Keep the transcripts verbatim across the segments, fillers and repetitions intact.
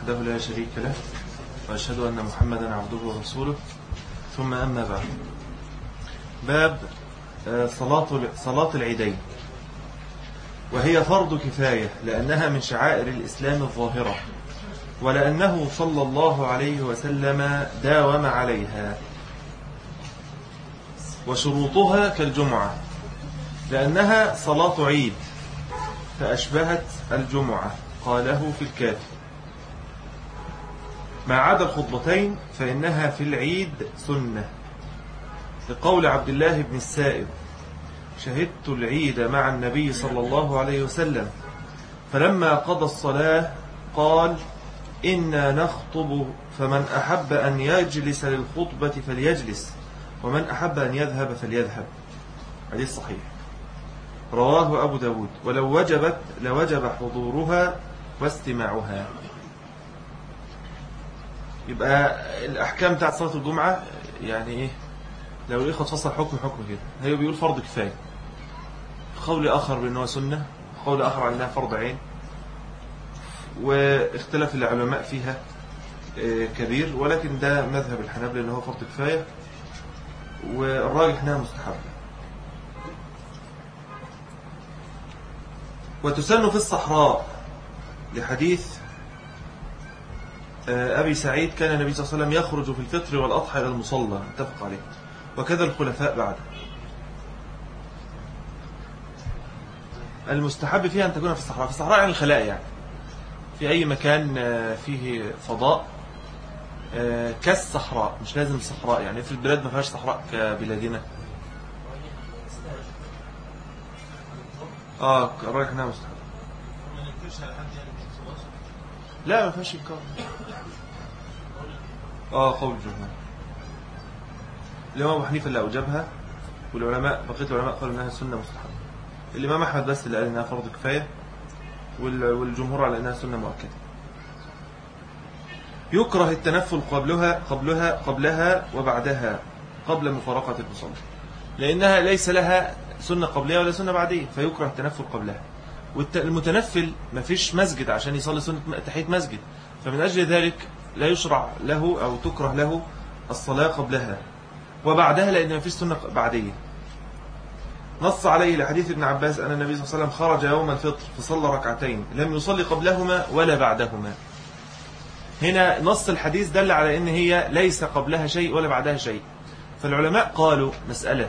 وحده لا شريك له، وأشهد أن محمدا عبده ورسوله، ثم أما بعد. باب صلاة صلاة العيدين، وهي فرض كفاية لأنها من شعائر الإسلام الظاهرة، ولأنه صلى الله عليه وسلم داوم عليها. وشروطها كالجمعة لأنها صلاة عيد فأشبهت الجمعة، قاله في الكافي. ما عدا الخطبتين فإنها في العيد سنة، لقول عبد الله بن السائب: شهدت العيد مع النبي صلى الله عليه وسلم، فلما قضى الصلاة قال: إنا نخطب، فمن أحب أن يجلس للخطبة فليجلس، ومن أحب أن يذهب فليذهب. حديث صحيح رواه أبو داود. ولو وجبت لوجب حضورها واستماعها. يبقى الأحكام بتاعت صلاة الجمعة يعني إيه؟ لو الإخوة تفصل حكم حكم كده، هي بيقول فرض كفاية، قول آخر بأنه سنة، قول آخر على أنها فرض عين، واختلف العلماء فيها كبير، ولكن ده مذهب الحنابلة اللي هو فرض كفاية، والراجح انها مستحبة. وتسن في الصحراء لحديث أبي سعيد: كان النبي صلى الله عليه وسلم يخرج في الفطر والأضحى إلى المصلى، اتفق عليه، وكذا الخلفاء بعد. المستحب فيها أن تكون في الصحراء، في الصحراء يعني الخلاء، يعني في أي مكان فيه فضاء كالصحراء، مش لازم الصحراء، يعني في البلاد ما فيهاش صحراء كبلادنا. اه رايح انها مستحب. لا ما فيهاش انكار. اه قول الجمهور. الامام ابو حنيفه اللي اوجبها، والعلماء بقيه العلماء قالوا انها سنه مستحبه. الامام احمد بس اللي قال انها فرض كفايه، والجمهور على انها سنه مؤكده. يكره التنفل قبلها قبلها قبلها وبعدها قبل مفارقة المصلى، لأنها ليس لها سنة قبلية ولا سنة بعدية، فيكره التنفل قبلها. والمتنفل ما فيش مسجد عشان يصلي سنة تحية مسجد، فمن أجل ذلك لا يشرع له أو تكره له الصلاة قبلها وبعدها، لأن ما فيش سنة بعدية. نص عليه لحديث ابن عباس أن النبي صلى الله عليه وسلم خرج يوم الفطر فصلى ركعتين لم يصلي قبلهما ولا بعدهما. هنا نص الحديث دل على ان هي ليس قبلها شيء ولا بعدها شيء. فالعلماء قالوا مسألة: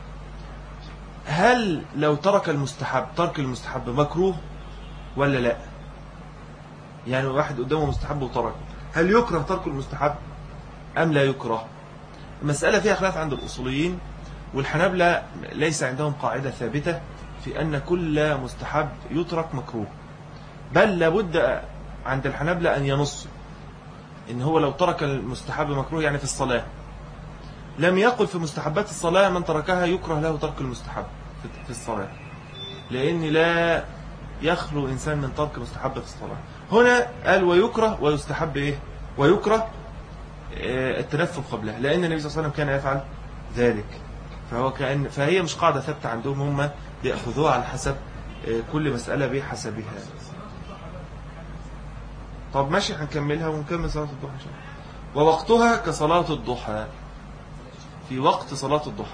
هل لو ترك المستحب ترك المستحب مكروه ولا لا؟ يعني واحد قدامه مستحب وتركه، هل يكره ترك المستحب أم لا يكره؟ المسألة فيها خلاف عند الأصوليين، والحنابلة ليس عندهم قاعدة ثابتة في أن كل مستحب يترك مكروه، بل لابد عند الحنابلة أن ينص إن هو لو ترك المستحب مكروه، يعني في الصلاة لم يقل في مستحبات الصلاة من تركها يكره له ترك المستحب في الصلاة، لأن لا يخلو إنسان من ترك مستحب في الصلاة. هنا قال ويكره ويستحب إيه؟ ويكره التنفل قبلها، لأن النبي صلى الله عليه وسلم كان يفعل ذلك. فهو كأن فهي مش قاعدة ثابتة عندهم، هم يأخذوها على حسب كل مسألة بحسبها. طب ماشي، هنكملها ونكمل صلاة الضحى إن شاء الله. ووقتها كصلاة الضحى، في وقت صلاة الضحى.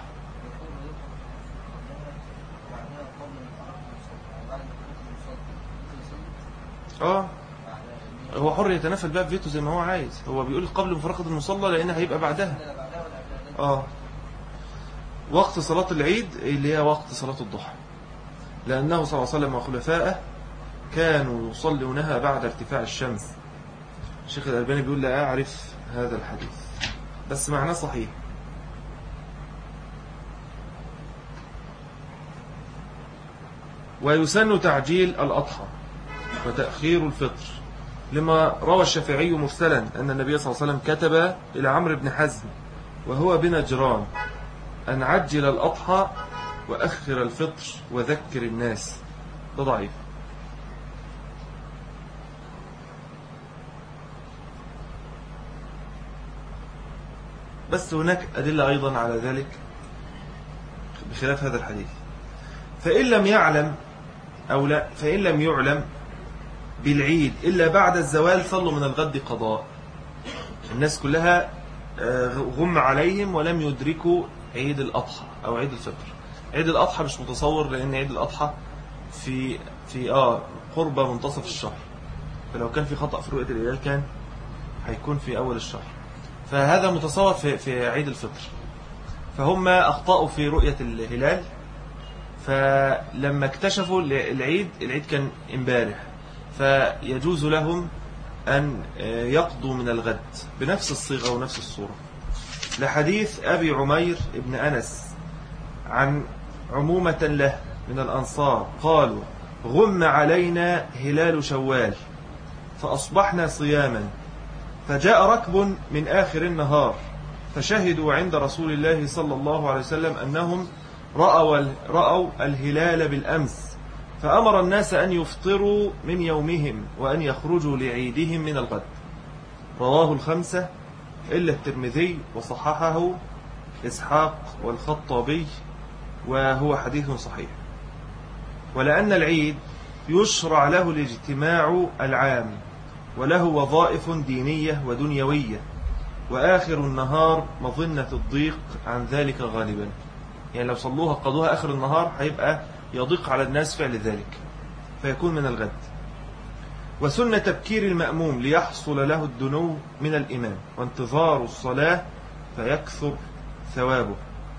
اه هو حر يتنفل بقى في بيته زي ما هو عايز، هو بيقول قبل مفارقة المصلى لأنها هيبقى بعدها. اه وقت صلاة العيد اللي هي وقت صلاة الضحى، لأنه صلى الله عليه وسلم وخلفائه كانوا يصلونها بعد ارتفاع الشمس. الشيخ الألباني بيقول لا أعرف هذا الحديث، بس معناه صحيح. ويسن تعجيل الأضحى وتأخير الفطر، لما روى الشافعي مرسلا أن النبي صلى الله عليه وسلم كتب إلى عمرو بن حزم وهو بنجران أن عجل الأضحى وأخر الفطر وذكر الناس. ده ضعيف. بس هناك أدلة أيضا على ذلك بخلاف هذا الحديث. فإن لم يعلم أو لا فإن لم يعلم بالعيد إلا بعد الزوال صلوا من الغد قضاء. الناس كلها غم عليهم ولم يدركوا عيد الأضحى أو عيد الفطر. عيد الأضحى مش متصور، لأن عيد الأضحى في في آه قرب منتصف الشهر، فلو كان في خطأ في رؤية الهلال كان هيكون في أول الشهر، فهذا متصور في في عيد الفطر. فهم أخطأوا في رؤية الهلال، فلما اكتشفوا العيد العيد كان امبارح، فيجوز لهم أن يقضوا من الغد بنفس الصيغة ونفس الصورة، لحديث أبي عمير ابن أنس عن عمومة له من الأنصار قالوا: غم علينا هلال شوال فأصبحنا صياما، فجاء ركب من آخر النهار فشهدوا عند رسول الله صلى الله عليه وسلم أنهم رأوا, رأوا الهلال بالأمس، فأمر الناس أن يفطروا من يومهم وأن يخرجوا لعيدهم من الغد. رواه الخمسة إلا الترمذي وصححه إسحاق والخطابي، وهو حديث صحيح. ولأن العيد يشرع له الاجتماع العام وله وظائف دينية ودنيوية، وآخر النهار مظنة الضيق عن ذلك غالبا، يعني لو صلوها قضوها آخر النهار هيبقى يضيق على الناس فعل ذلك فيكون من الغد. وسنة تبكير المأموم ليحصل له الدنو من الإمام وانتظار الصلاة فيكثر ثوابه،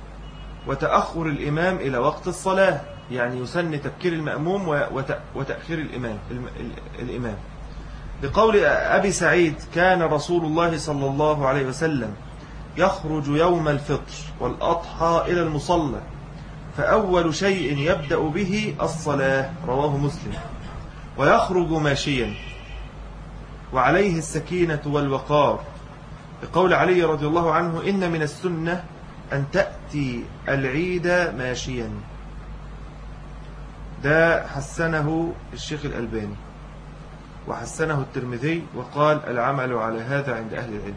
وتأخر الإمام إلى وقت الصلاة، يعني يسن تبكير المأموم وتأخير الإمام الإمام لقول أبي سعيد: كان رسول الله صلى الله عليه وسلم يخرج يوم الفطر والأضحى إلى المصلى، فأول شيء يبدأ به الصلاة. رواه مسلم. ويخرج ماشيا وعليه السكينة والوقار، بقول علي رضي الله عنه: إن من السنة أن تأتي العيد ماشيا. ده حسنه الشيخ الألباني وحسنه الترمذي، وقال: العمل على هذا عند أهل العلم.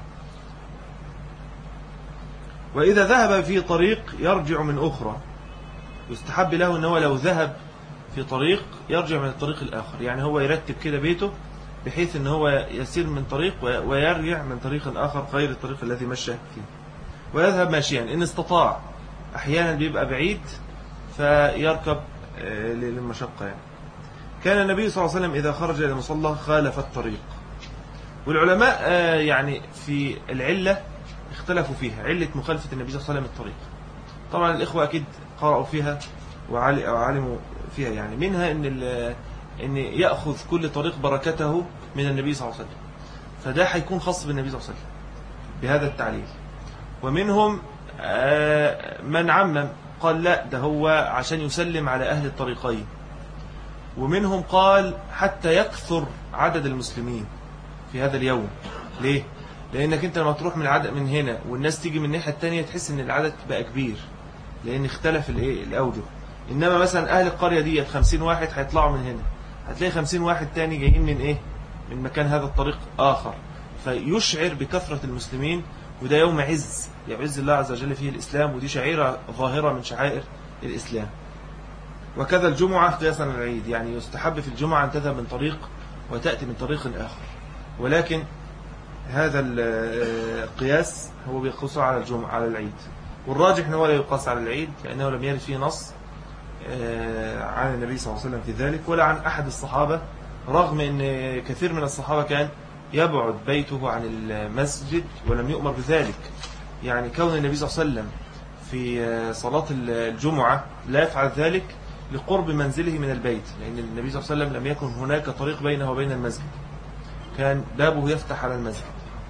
وإذا ذهب في طريق يرجع من أخرى، يستحب له أنه لو ذهب في طريق يرجع من الطريق الآخر، يعني هو يرتب كده بيته بحيث أنه هو يسير من طريق ويرجع من طريق آخر غير الطريق الذي مشى فيه، ويذهب ماشيا إن استطاع. أحيانا بيبقى بعيد فيركب للمشقة. يعني كان النبي صلى الله عليه وسلم إذا خرج إلى المصلى خالف الطريق. والعلماء يعني في العلة اختلفوا فيها، علة مخالفة النبي صلى الله عليه وسلم الطريق. طبعا الإخوة أكيد قرأوا فيها وعلموا فيها، يعني منها إن, إن يأخذ كل طريق بركته من النبي صلى الله عليه وسلم، فده هيكون خاص بالنبي صلى الله عليه وسلم بهذا التعليل. ومنهم من عمم قال لا، ده هو عشان يسلم على أهل الطريقين. ومنهم قال حتى يكثر عدد المسلمين في هذا اليوم. ليه؟ لأنك أنت لما تروح من العدد من هنا والناس تيجي من الناحية التانية تحس أن العدد بقى كبير، لأن اختلف الأوجه. إنما مثلا أهل القرية دي خمسين واحد هيطلعوا من هنا، هتلاقي خمسين واحد تاني جايين من إيه؟ من مكان هذا الطريق آخر، فيشعر بكثرة المسلمين. وده يوم عز يعز الله عز وجل فيه الإسلام، ودي شعيرة ظاهرة من شعائر الإسلام. وكذا الجمعة قياسا على العيد، يعني يستحب في الجمعة أن تذهب من طريق وتأتي من طريق آخر، ولكن هذا القياس هو بيقص على الجمعة على العيد، والراجح أنه لا يقاس على العيد، لأنه لم يرد فيه نص عن النبي صلى الله عليه وسلم في ذلك ولا عن أحد الصحابة، رغم أن كثير من الصحابة كان يبعد بيته عن المسجد ولم يؤمر بذلك. يعني كون النبي صلى الله عليه وسلم في صلاة الجمعة لا يفعل ذلك لقرب منزله من البيت، لأن النبي صلى الله عليه وسلم لم يكن هناك طريق بينه وبين المسجد، كان بابه يفتح على المسجد،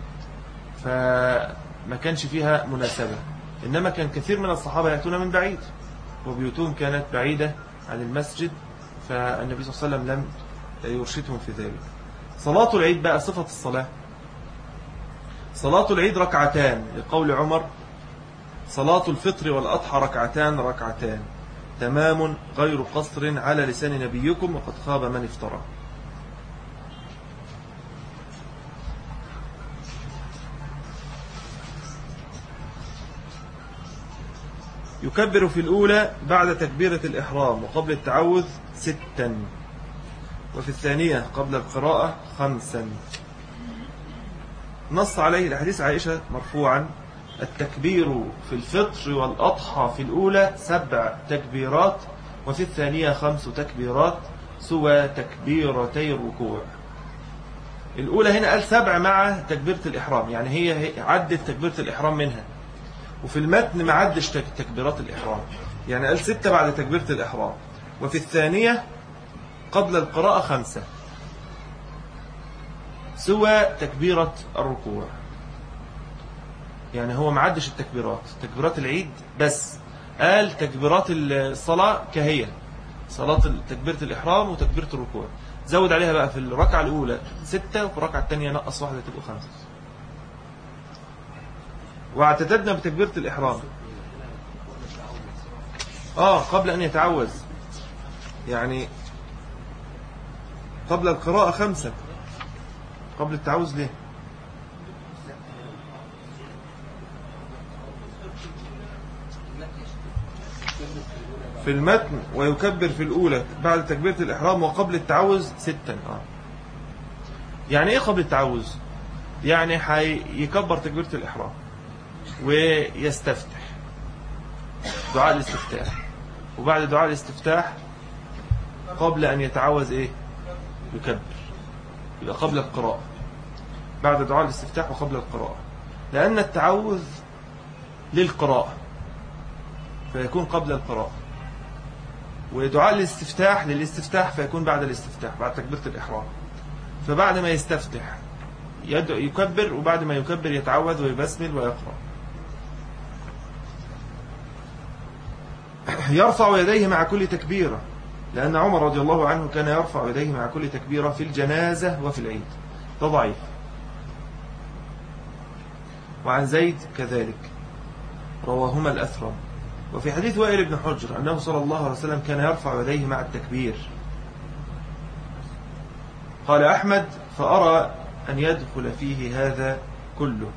فما كانش فيها مناسبة. إنما كان كثير من الصحابة يأتون من بعيد وبيوتهم كانت بعيدة عن المسجد، فالنبي صلى الله عليه وسلم لم يرشدهم في ذلك. صلاة العيد بقى صفة الصلاة. صلاة العيد ركعتان، لقول عمر: صلاة الفطر والأضحى ركعتان ركعتان تمام غير قصر على لسان نبيكم وقد خاب من افترى. يكبر في الأولى بعد تكبيرة الإحرام وقبل التعوذ ستا، وفي الثانية قبل القراءة خمسا. نص عليه الحديث عائشة مرفوعا: التكبير في الفطر والأضحى في الأولى سبع تكبيرات وفي الثانية خمس تكبيرات سوى تكبيرتي الركوع. الأولى هنا قال سبع مع تكبيرة الإحرام، يعني هي عدت تكبيرة الإحرام منها، وفي المتن ما عدش تكبيرات الإحرام، يعني قال ستة بعد تكبيرة الإحرام. وفي الثانية قبل القراءة خمسة سوى تكبيرة الركوع، يعني هو ما عدش التكبيرات، تكبيرات العيد بس، قال تكبيرات الصلاة كهي صلاة تكبيرة الإحرام وتكبيرة الركوع، زود عليها بقى في الركعة الأولى ستة وفي الركعة الثانية نقص واحدة تبقى خمسة. واعتددنا بتكبيرة الإحرام آه قبل أن يتعوذ، يعني قبل القراءة خمسة، قبل التعوذ ليه؟ في المتن ويكبر في الأولى بعد تكبيرة الإحرام وقبل التعوذ ستا. آه. يعني إيه قبل التعوذ؟ يعني هيكبر تكبيرة الإحرام ويستفتح دعاء الاستفتاح، وبعد دعاء الاستفتاح قبل أن يتعوذ إيه؟ يكبر، يبقى قبل القراءة، بعد دعاء الاستفتاح وقبل القراءة، لأن التعوذ للقراءة فيكون قبل القراءة، ودعاء الاستفتاح للاستفتاح فيكون بعد الاستفتاح بعد تكبيرة الإحرام. فبعد ما يستفتح يكبر، وبعد ما يكبر يتعوذ ويبسمل ويقرأ. يرفع يديه مع كل تكبيرة، لأن عمر رضي الله عنه كان يرفع يديه مع كل تكبيرة في الجنازة وفي العيد، ده ضعيف. وعن زيد كذلك رواهما الأثرم. وفي حديث وائل بن حجر أنه صلى الله عليه وسلم كان يرفع يديه مع التكبير. قال أحمد: فأرى أن يدخل فيه هذا كله.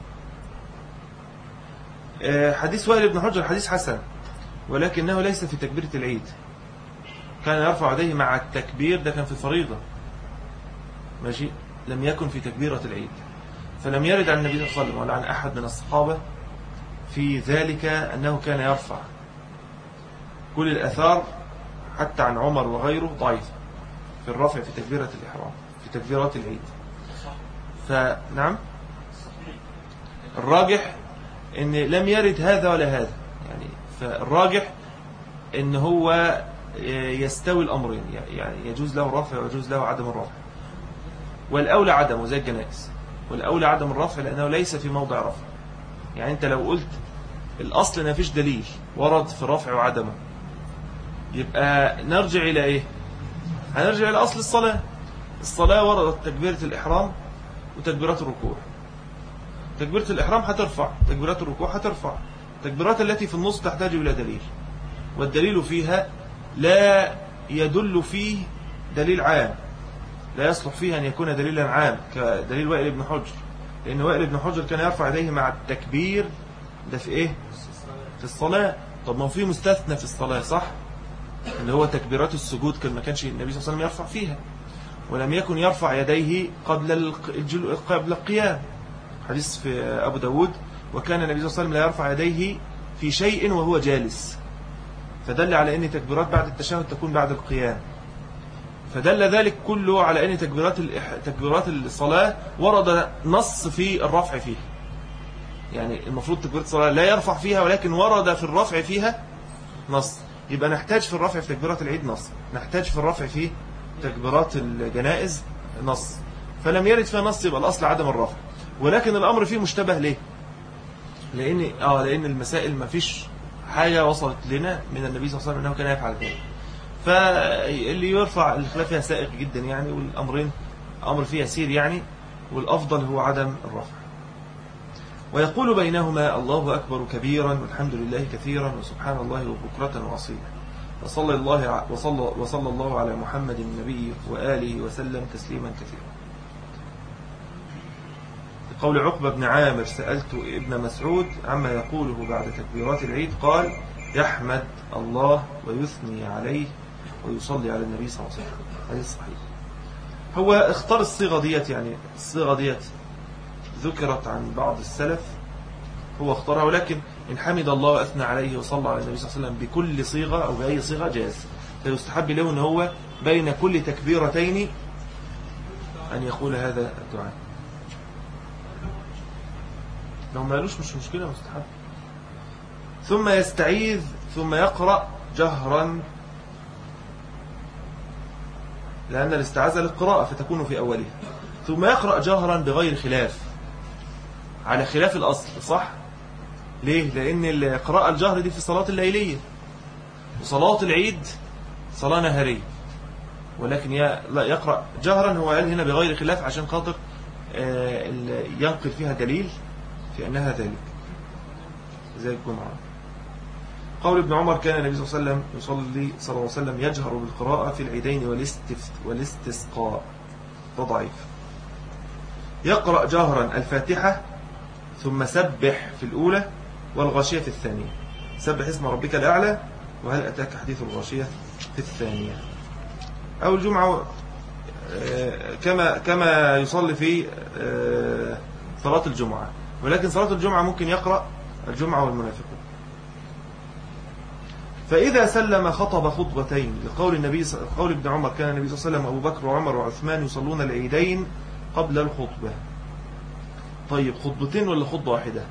حديث وائل بن حجر حديث حسن، ولكنه ليس في تكبيرة العيد. كان يرفع يديه مع التكبير، ده كان في الفريضة ماشي، لم يكن في تكبيرة العيد. فلم يرد عن النبي صلى الله عليه وسلم ولا عن أحد من الصحابة في ذلك أنه كان يرفع. كل الأثار حتى عن عمر وغيره ضعيفة في الرفع في تكبيرة الإحرام في تكبيرات العيد. فنعم الراجح ان لم يرد هذا ولا هذا، يعني فالراجح ان هو يستوي الأمرين، يعني يجوز له الرفع ويجوز له عدم الرفع، والأولى عدمه زي الجنائز، والأولى عدم الرفع لأنه ليس في موضع رفع. يعني أنت لو قلت الأصل ما فيش دليل ورد في الرفع وعدمه، يبقى نرجع إلى إيه؟ هنرجع إلى أصل الصلاة. الصلاة وردت تكبيرة الإحرام وتكبيرات الركوع. تكبيرة الإحرام هترفع، تكبيرات الركوع هترفع. التكبيرات التي في النص تحتاج إلى دليل، والدليل فيها لا يدل فيه دليل عام، لا يصلح فيه أن يكون دليلا عام كدليل وائل بن حجر، لأن وائل بن حجر كان يرفع يديه مع التكبير ده في إيه؟ في الصلاة. طب ما هو في مستثنى في الصلاة صح؟ اللي هو تكبيرات السجود، كان ما كانش النبي صلى الله عليه وسلم يرفع فيها، ولم يكن يرفع يديه قبل قبل القيام. حديث في أبو داود: وكان النبي صلى الله عليه وسلم لا يرفع يديه في شيء وهو جالس، فدل على أن تكبيرات بعد التشهد تكون بعد القيام. فدل ذلك كله على أن تكبيرات تكبيرات الصلاة ورد نص في الرفع فيه، يعني المفروض تكبيرات الصلاة لا يرفع فيها، ولكن ورد في الرفع فيها نص. يبقى نحتاج في الرفع في تكبيرات العيد نص، نحتاج في الرفع في تكبيرات الجنائز نص. فلم يرد فيها نص، يبقى الأصل عدم الرفع. ولكن الأمر فيه مشتبه ليه؟ لأن آه لأن المسائل ما فيش حاجة وصلت لنا من النبي صلى الله عليه وسلم أنه كان يفعل ذلك. فاللي يرفع الخلاف فيها سائغ جدا يعني، والأمرين أمر فيها يسير يعني، والأفضل هو عدم الرفع. ويقول بينهما: الله أكبر كبيرا والحمد لله كثيرا وسبحان الله وبكرة وأصيلا، وصلى الله وصلى وصلى الله على محمد النبي وآله وسلم تسليما كثيرا. قول عقبة بن عامر: سألت ابن مسعود عما يقوله بعد تكبيرات العيد، قال: يحمد الله ويثني عليه ويصلي على النبي صلى الله عليه وسلم. حديث صحيح. هو اختار الصيغة ديت، يعني الصيغة ديت ذكرت عن بعض السلف، هو اختارها، ولكن إن حمد الله وأثنى عليه وصلى على النبي صلى الله عليه وسلم بكل صيغة أو بأي صيغة جاز. فيستحب له أن هو بين كل تكبيرتين أن يقول هذا الدعاء. لو ما قالوش مش مشكلة، مستحب. ثم يستعيذ ثم يقرأ جهرا، لأن الاستعاذة للقراءة فتكون في أولها. ثم يقرأ جهرا بغير خلاف، على خلاف الأصل، صح؟ ليه؟ لأن القراءة الجهر دي في الصلاة الليلية، وصلاة العيد صلاة نهارية، ولكن لا يقرأ جهرا. هو قال هنا بغير خلاف عشان خاطر ينقل فيها دليل في أنها ذلك، زي الجمعة. قول ابن عمر كان النبي صلى الله عليه وسلم يصلي صلى الله عليه وسلم يجهر بالقراءة في العيدين والاستسقاء، فضعيف. يقرأ جهرا الفاتحة ثم سبح في الأولى والغاشية في الثانية، سبح اسم ربك الأعلى وهل أتاك حديث الغاشية في الثانية. أو الجمعة كما كما يصلي في صلاة الجمعة، ولكن صلاة الجمعة ممكن يقرأ الجمعة والمنافقون. فإذا سلم خطب خطبتين، لقول النبي قول ابن عمر كان النبي صلى الله عليه وسلم أبو بكر وعمر وعثمان يصلون العيدين قبل الخطبة. طيب خطبتين ولا خطبة واحدة؟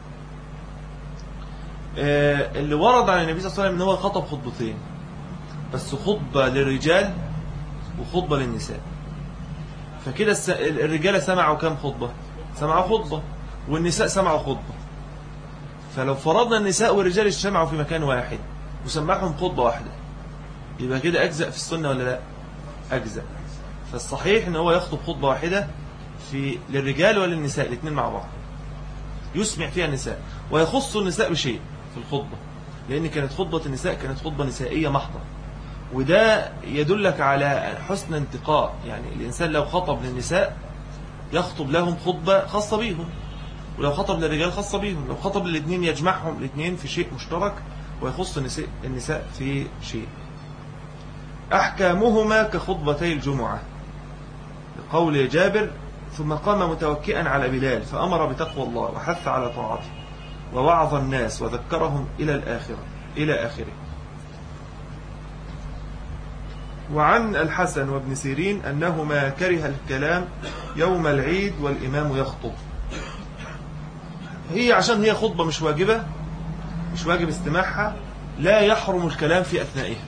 آه اللي ورد عن النبي صلى الله عليه وسلم ان هو خطب خطبتين، بس خطبة للرجال وخطبة للنساء. فكده الرجال سمعوا كم خطبة؟ سمعوا خطبة، والنساء سمعوا خطبة. فلو فرضنا النساء والرجال اجتمعوا في مكان واحد وسمعهم خطبة واحدة، يبقى كده أجزأ في السنة ولا لا؟ أجزأ. فالصحيح ان هو يخطب خطبة واحدة في للرجال وللنساء الاثنين مع بعض، يسمع فيها النساء ويخص النساء بشيء في الخطبة، لأن كانت خطبة النساء كانت خطبة نسائية محضة، وده يدلك على حسن انتقاء. يعني الإنسان لو خطب للنساء يخطب لهم خطبة خاصة بيهم، ولو خطب للرجال خاصة بيهم. لو خطب للاثنين يجمعهم الاثنين في شيء مشترك ويخص النساء في شيء. أحكامهما كخطبتي الجمعة، لقول جابر ثم قام متوكئا على بلال فأمر بتقوى الله وحث على طاعته ووعظ الناس وذكرهم إلى الآخرة إلى آخره. وعن الحسن وابن سيرين أنهما كره الكلام يوم العيد والإمام يخطب. هي عشان هي خطبة مش واجبة، مش واجب استماعها، لا يحرم الكلام في أثنائها،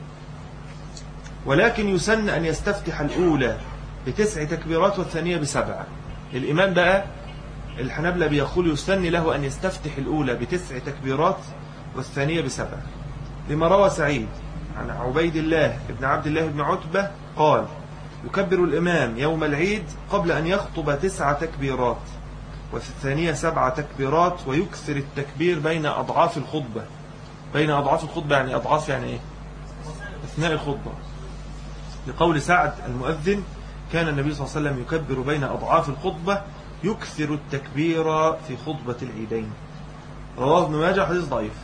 ولكن يسن أن يستفتح الأولى بتسع تكبيرات والثانية بسبعة. الإمام بقى الحنابلة بيقول يسن له أن يستفتح الأولى بتسع تكبيرات والثانية بسبعة، لما روى سعيد عن عبيد الله بن عبد الله بن عتبة قال يكبر الإمام يوم العيد قبل أن يخطب تسع تكبيرات وفي الثانية سبع تكبيرات، ويكثر التكبير بين أضعاف الخطبة. بين أضعاف الخطبة يعني أضعاف يعني إيه؟ أثناء الخطبة، لقول سعد المؤذن كان النبي صلى الله عليه وسلم يكبر بين أضعاف الخطبة يكثر التكبير في خطبة العيدين. رواه ابن ماجه، حديث ضعيف.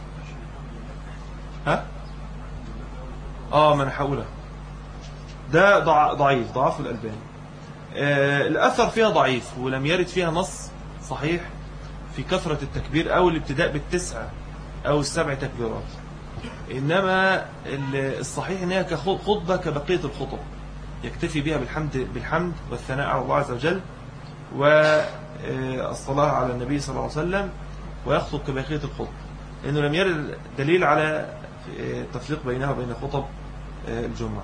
ها؟ آه ما أنا حاولها، ده ضعيف، ضعف الألباني. آه الأثر فيها ضعيف، ولم يرد فيها نص صحيح في كثرة التكبير أو الابتداء بالتسعة أو السبع تكبيرات، إنما الصحيح أنها كخطبة كبقية الخطب، يكتفي بها بالحمد بالحمد والثناء على الله عز وجل والصلاة على النبي صلى الله عليه وسلم، ويخطب كبقية الخطب، لأنه لم يرد دليل على التفريق بينها وبين خطب الجمعة.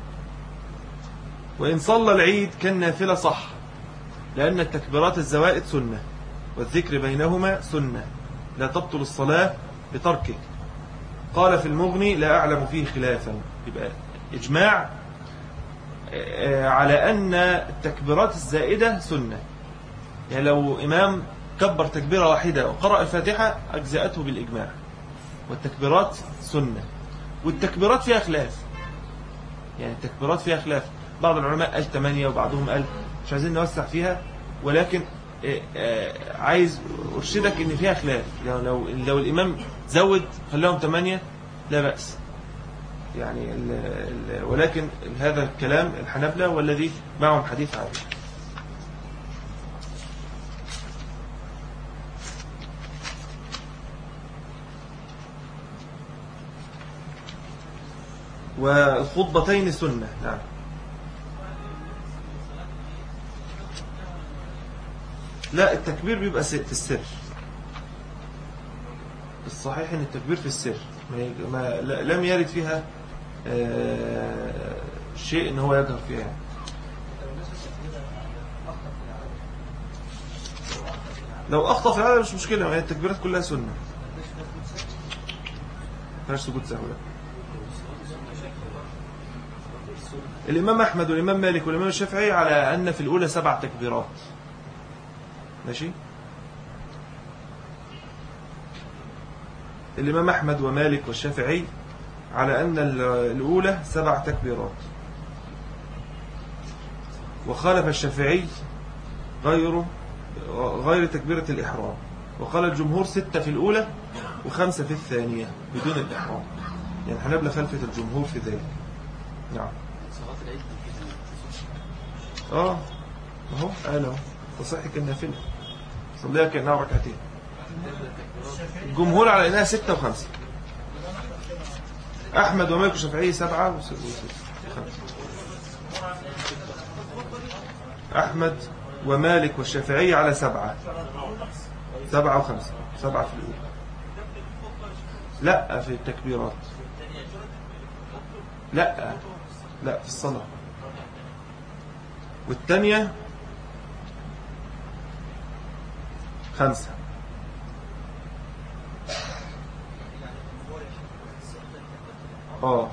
وإن صلى العيد كالنافلة صح، لأن التكبيرات الزوائد سنة والذكر بينهما سنة لا تبطل الصلاة بتركه. قال في المغني لا أعلم فيه خلافا. يبقى إجماع على أن التكبيرات الزائدة سنة، يعني لو إمام كبر تكبيرة واحدة وقرأ الفاتحة أجزأته بالإجماع، والتكبيرات سنة. والتكبيرات فيها خلاف، يعني التكبيرات فيها خلاف، بعض العلماء قال ثمانية وبعضهم قال مش عايزين نوسع فيها، ولكن عايز أرشدك إن فيها خلاف. لو, لو, لو الإمام زود خلاهم ثمانية لا بأس، يعني ال ال ولكن هذا الكلام الحنابلة والذي معهم حديث عائشة. والخطبتين سنة. نعم. لا، التكبير بيبقى في السر. الصحيح ان التكبير في السر ما لم يرد فيها شيء ان هو يجهر فيها. لو اخطأ في العدد مش مشكلة، يعني التكبيرات كلها سنة، فلاش سجود سهو. الإمام أحمد والإمام مالك والإمام الشافعي على أن في الأولى سبع تكبيرات. ماشي. الإمام أحمد ومالك والشافعي على أن الأولى سبع تكبيرات، وخالف الشافعي غيره غير تكبيرة الإحرام، وقال الجمهور ستة في الأولى وخمسة في الثانية بدون الإحرام. يعني حنبلة خلفة الجمهور في ذلك. نعم. اه اهو قال اهو تصحي كالنافلة، صليها كأنها ركعتين. الجمهور على انها ستة وخمسة. احمد ومالك والشافعي سبعة وستة. احمد ومالك والشافعي على سبعة سبعة وخمسة. سبعة في الأولى، لا في التكبيرات، لا لا في الصلاة. والثانية خمسة. اه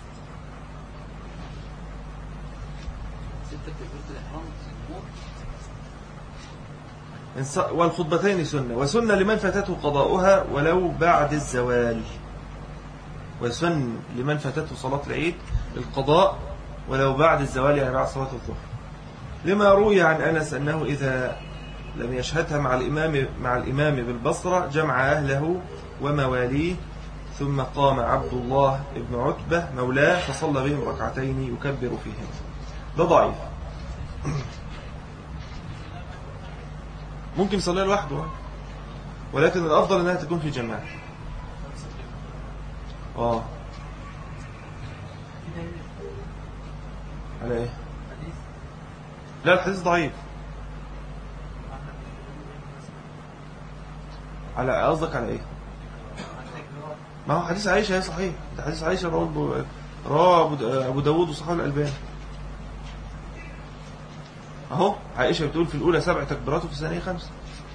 والخطبتين سنة، وسنة لمن فاتته قضاؤها ولو بعد الزوال. وسن لمن فاتته صلاة العيد القضاء ولو بعد الزوال، يعني بعد صلاة الظهر، لما روي عن أنس أنه إذا لم يشهدها مع الإمام مع الإمام بالبصرة جمع أهله ومواليه، ثم قام عبد الله بن عتبة مولاه فصلى بهم ركعتين يكبر فيهم. ده ضعيف، ممكن يصليها لوحده، ولكن الأفضل أنها تكون في جماعة. آه على إيه؟ لا الحديث ضعيف. على قصدك على إيه؟ ما هو حديث عائشة هي صحيح، ده حديث عائشة رواه رواه أبو داود وصححه الألباني. أهو عائشة بتقول في الأولى سبع تكبيرات وفي الثانية خمسة.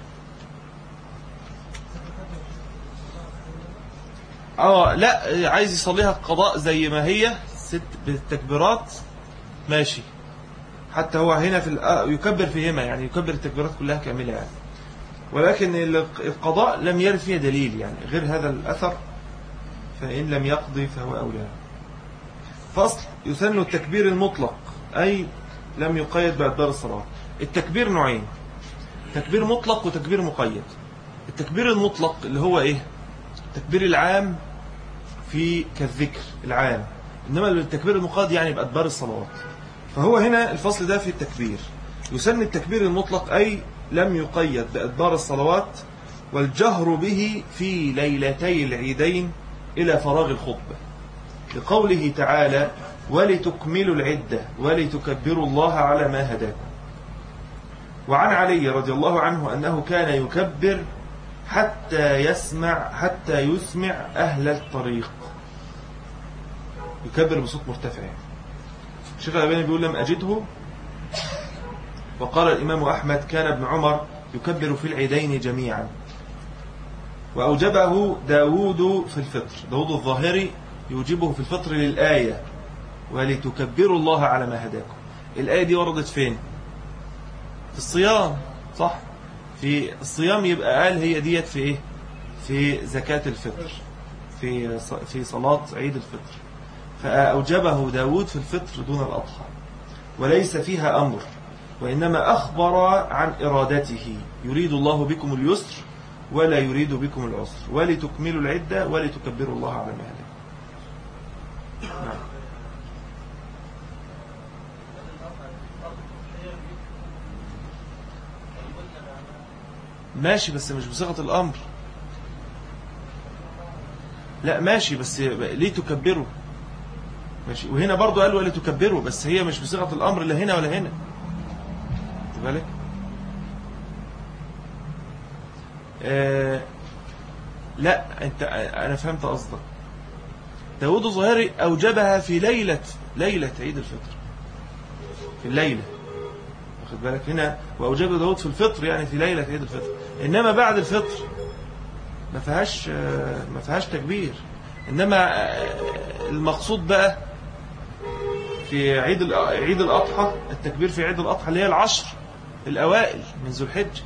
اه لا، عايز يصليها القضاء زي ما هي ست بالتكبيرات ماشي، حتى هو هنا في يكبر فيهما، يعني يكبر التكبيرات كلها كاملة يعني، ولكن القضاء لم يرد فيها دليل يعني غير هذا الأثر، فإن لم يقضي فهو أولى. فصل: يسن التكبير المطلق، أي لم يقيد بأدبار الصلاة. التكبير نوعين: تكبير مطلق وتكبير مقيد. التكبير المطلق اللي هو إيه؟ التكبير العام في كالذكر العام، إنما التكبير المقيد يعني بأدبار الصلوات. فهو هنا الفصل ده في التكبير. يسن التكبير المطلق أي لم يقيد بأدبار الصلوات، والجهر به في ليلتي العيدين إلى فراغ الخطبة، لقوله تعالى: ولتكملوا العدة ولتكبروا الله على ما هداكم. وعن علي رضي الله عنه أنه كان يكبر حتى يسمع حتى يسمع أهل الطريق، يكبر بصوت مرتفع. الشيخ الألباني بيقول: لم أجده. وقال الإمام أحمد: كان ابن عمر يكبر في العيدين جميعا. وأوجبه داود في الفطر، داود الظاهري يوجبه في الفطر للآية: ولتكبروا الله على ما هداكم. الآية دي وردت فين؟ في الصيام، صح؟ في الصيام، يبقى قال هي ديت في إيه؟ في زكاة الفطر، في في صلاة عيد الفطر. فأوجبه داود في الفطر دون الأضحى، وليس فيها أمر، وإنما أخبر عن إرادته: يريد الله بكم اليسر ولا يريد بكم العسر، ولتكملوا العدة ولتكبروا الله على ما هداكم. نعم. ماشي بس مش بصيغة الأمر. لا ماشي بس ليه تكبروا؟ ماشي، وهنا برضو قالوا ليه تكبروا، بس هي مش بصيغة الأمر لا هنا ولا هنا. بالك؟ آه لا انت انا فهمت قصدك. داود الظاهري اوجبها في ليلة ليلة عيد الفطر، في الليلة، واخد بالك؟ هنا واوجب داود في الفطر يعني في ليلة عيد الفطر، انما بعد الفطر ما فيهاش ما فيهاش تكبير. انما المقصود بقى في عيد عيد الاضحى التكبير في عيد الاضحى اللي هي العشر الاوائل من ذو الحجه.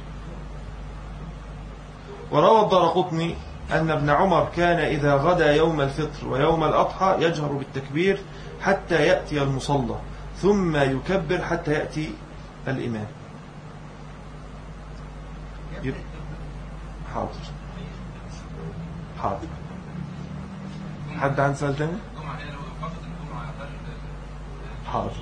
وروى الدارقطني أن ابن عمر كان إذا غدا يوم الفطر ويوم الأضحى يجهر بالتكبير حتى يأتي المصلى ثم يكبر حتى يأتي الإمام. حاضر حاضر. حد عن سؤال تاني؟ حاضر.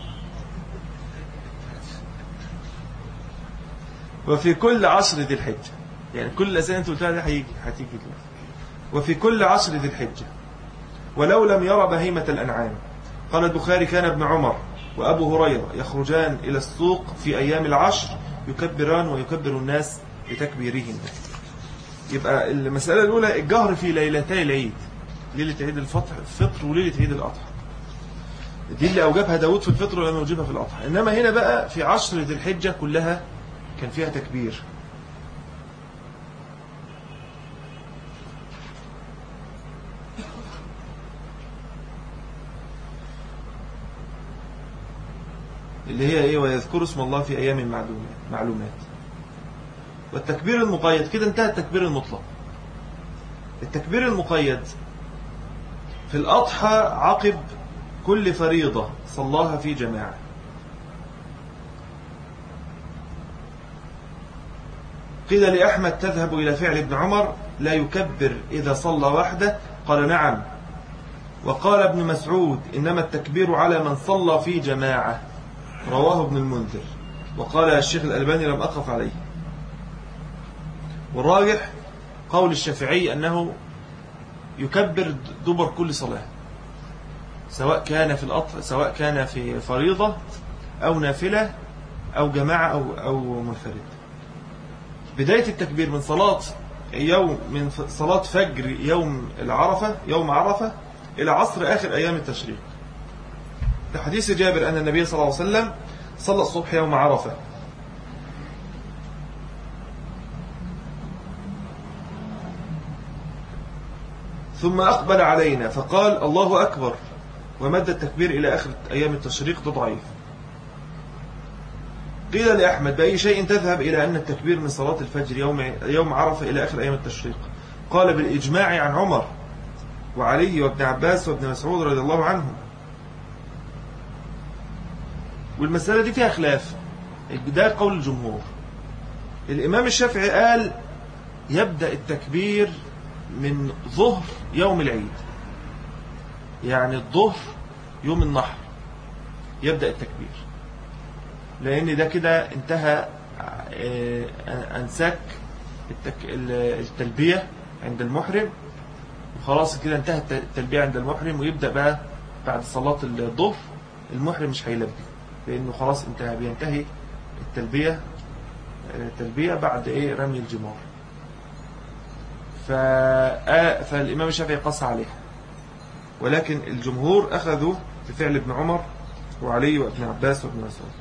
وفي كل عشر ذي الحجة، يعني كل الأسئلة أنت قلتها دي هيجي هتيجي دلوقتي. وفي كل عشر ذي الحجة ولو لم يرى بهيمة الأنعام. قال البخاري كان ابن عمر وأبو هريرة يخرجان إلى السوق في أيام العشر يكبران ويكبر الناس بتكبيرهم. يبقى المسألة الأولى الجهر في ليلتي العيد، ليلة عيد الفطر وليلة عيد الأضحى، دي اللي أوجبها داود في الفطر ولم يوجبها في الأضحى. إنما هنا بقى في عشر ذي الحجة كلها كان فيها تكبير. اللي هي ايه؟ ويذكر اسم الله في ايام معلومات. والتكبير المقيد كده انتهى التكبير المطلق. التكبير المقيد في الاضحى عقب كل فريضة صلاها في جماعة. قيل لأحمد تذهب إلى فعل ابن عمر لا يكبر إذا صلى وحده؟ قال نعم. وقال ابن مسعود إنما التكبير على من صلى في جماعة، رواه ابن المنذر. وقال الشيخ الألباني لم أقف عليه. والراجح قول الشافعي أنه يكبر دبر كل صلاة، سواء كان في الأضحى سواء كان في فريضة أو نافلة أو جماعة أو أو منفرد. بداية التكبير من صلاة يوم من صلاة فجر يوم العرفة يوم عرفة إلى عصر آخر أيام التشريق. في حديث جابر أن النبي صلى الله عليه وسلم صلى الصبح يوم عرفة ثم أقبل علينا فقال الله أكبر ومد التكبير إلى آخر أيام التشريق. ده ضعيف. قيل لأحمد بأي شيء تذهب إلى أن التكبير من صلاة الفجر يوم يوم عرفة إلى آخر أيام التشريق؟ قال بالإجماع عن عمر وعلي وابن عباس وابن مسعود رضي الله عنهم. والمسألة دي فيها خلاف، ده قول الجمهور. الإمام الشافعي قال يبدأ التكبير من ظهر يوم العيد، يعني الظهر يوم النحر يبدأ التكبير، لأن ده كده انتهى أنساك التلبية عند المحرم، وخلاص كده انتهت التلبية عند المحرم، ويبدأ بقى بعد صلاة الظهر المحرم مش هيلبي لأنه خلاص انتهى، بينتهي التلبية التلبية بعد ايه رمي الجمار. فالإمام الشافعي قص عليها، ولكن الجمهور أخذوا بفعل ابن عمر وعلي وابن عباس وابن مسعود.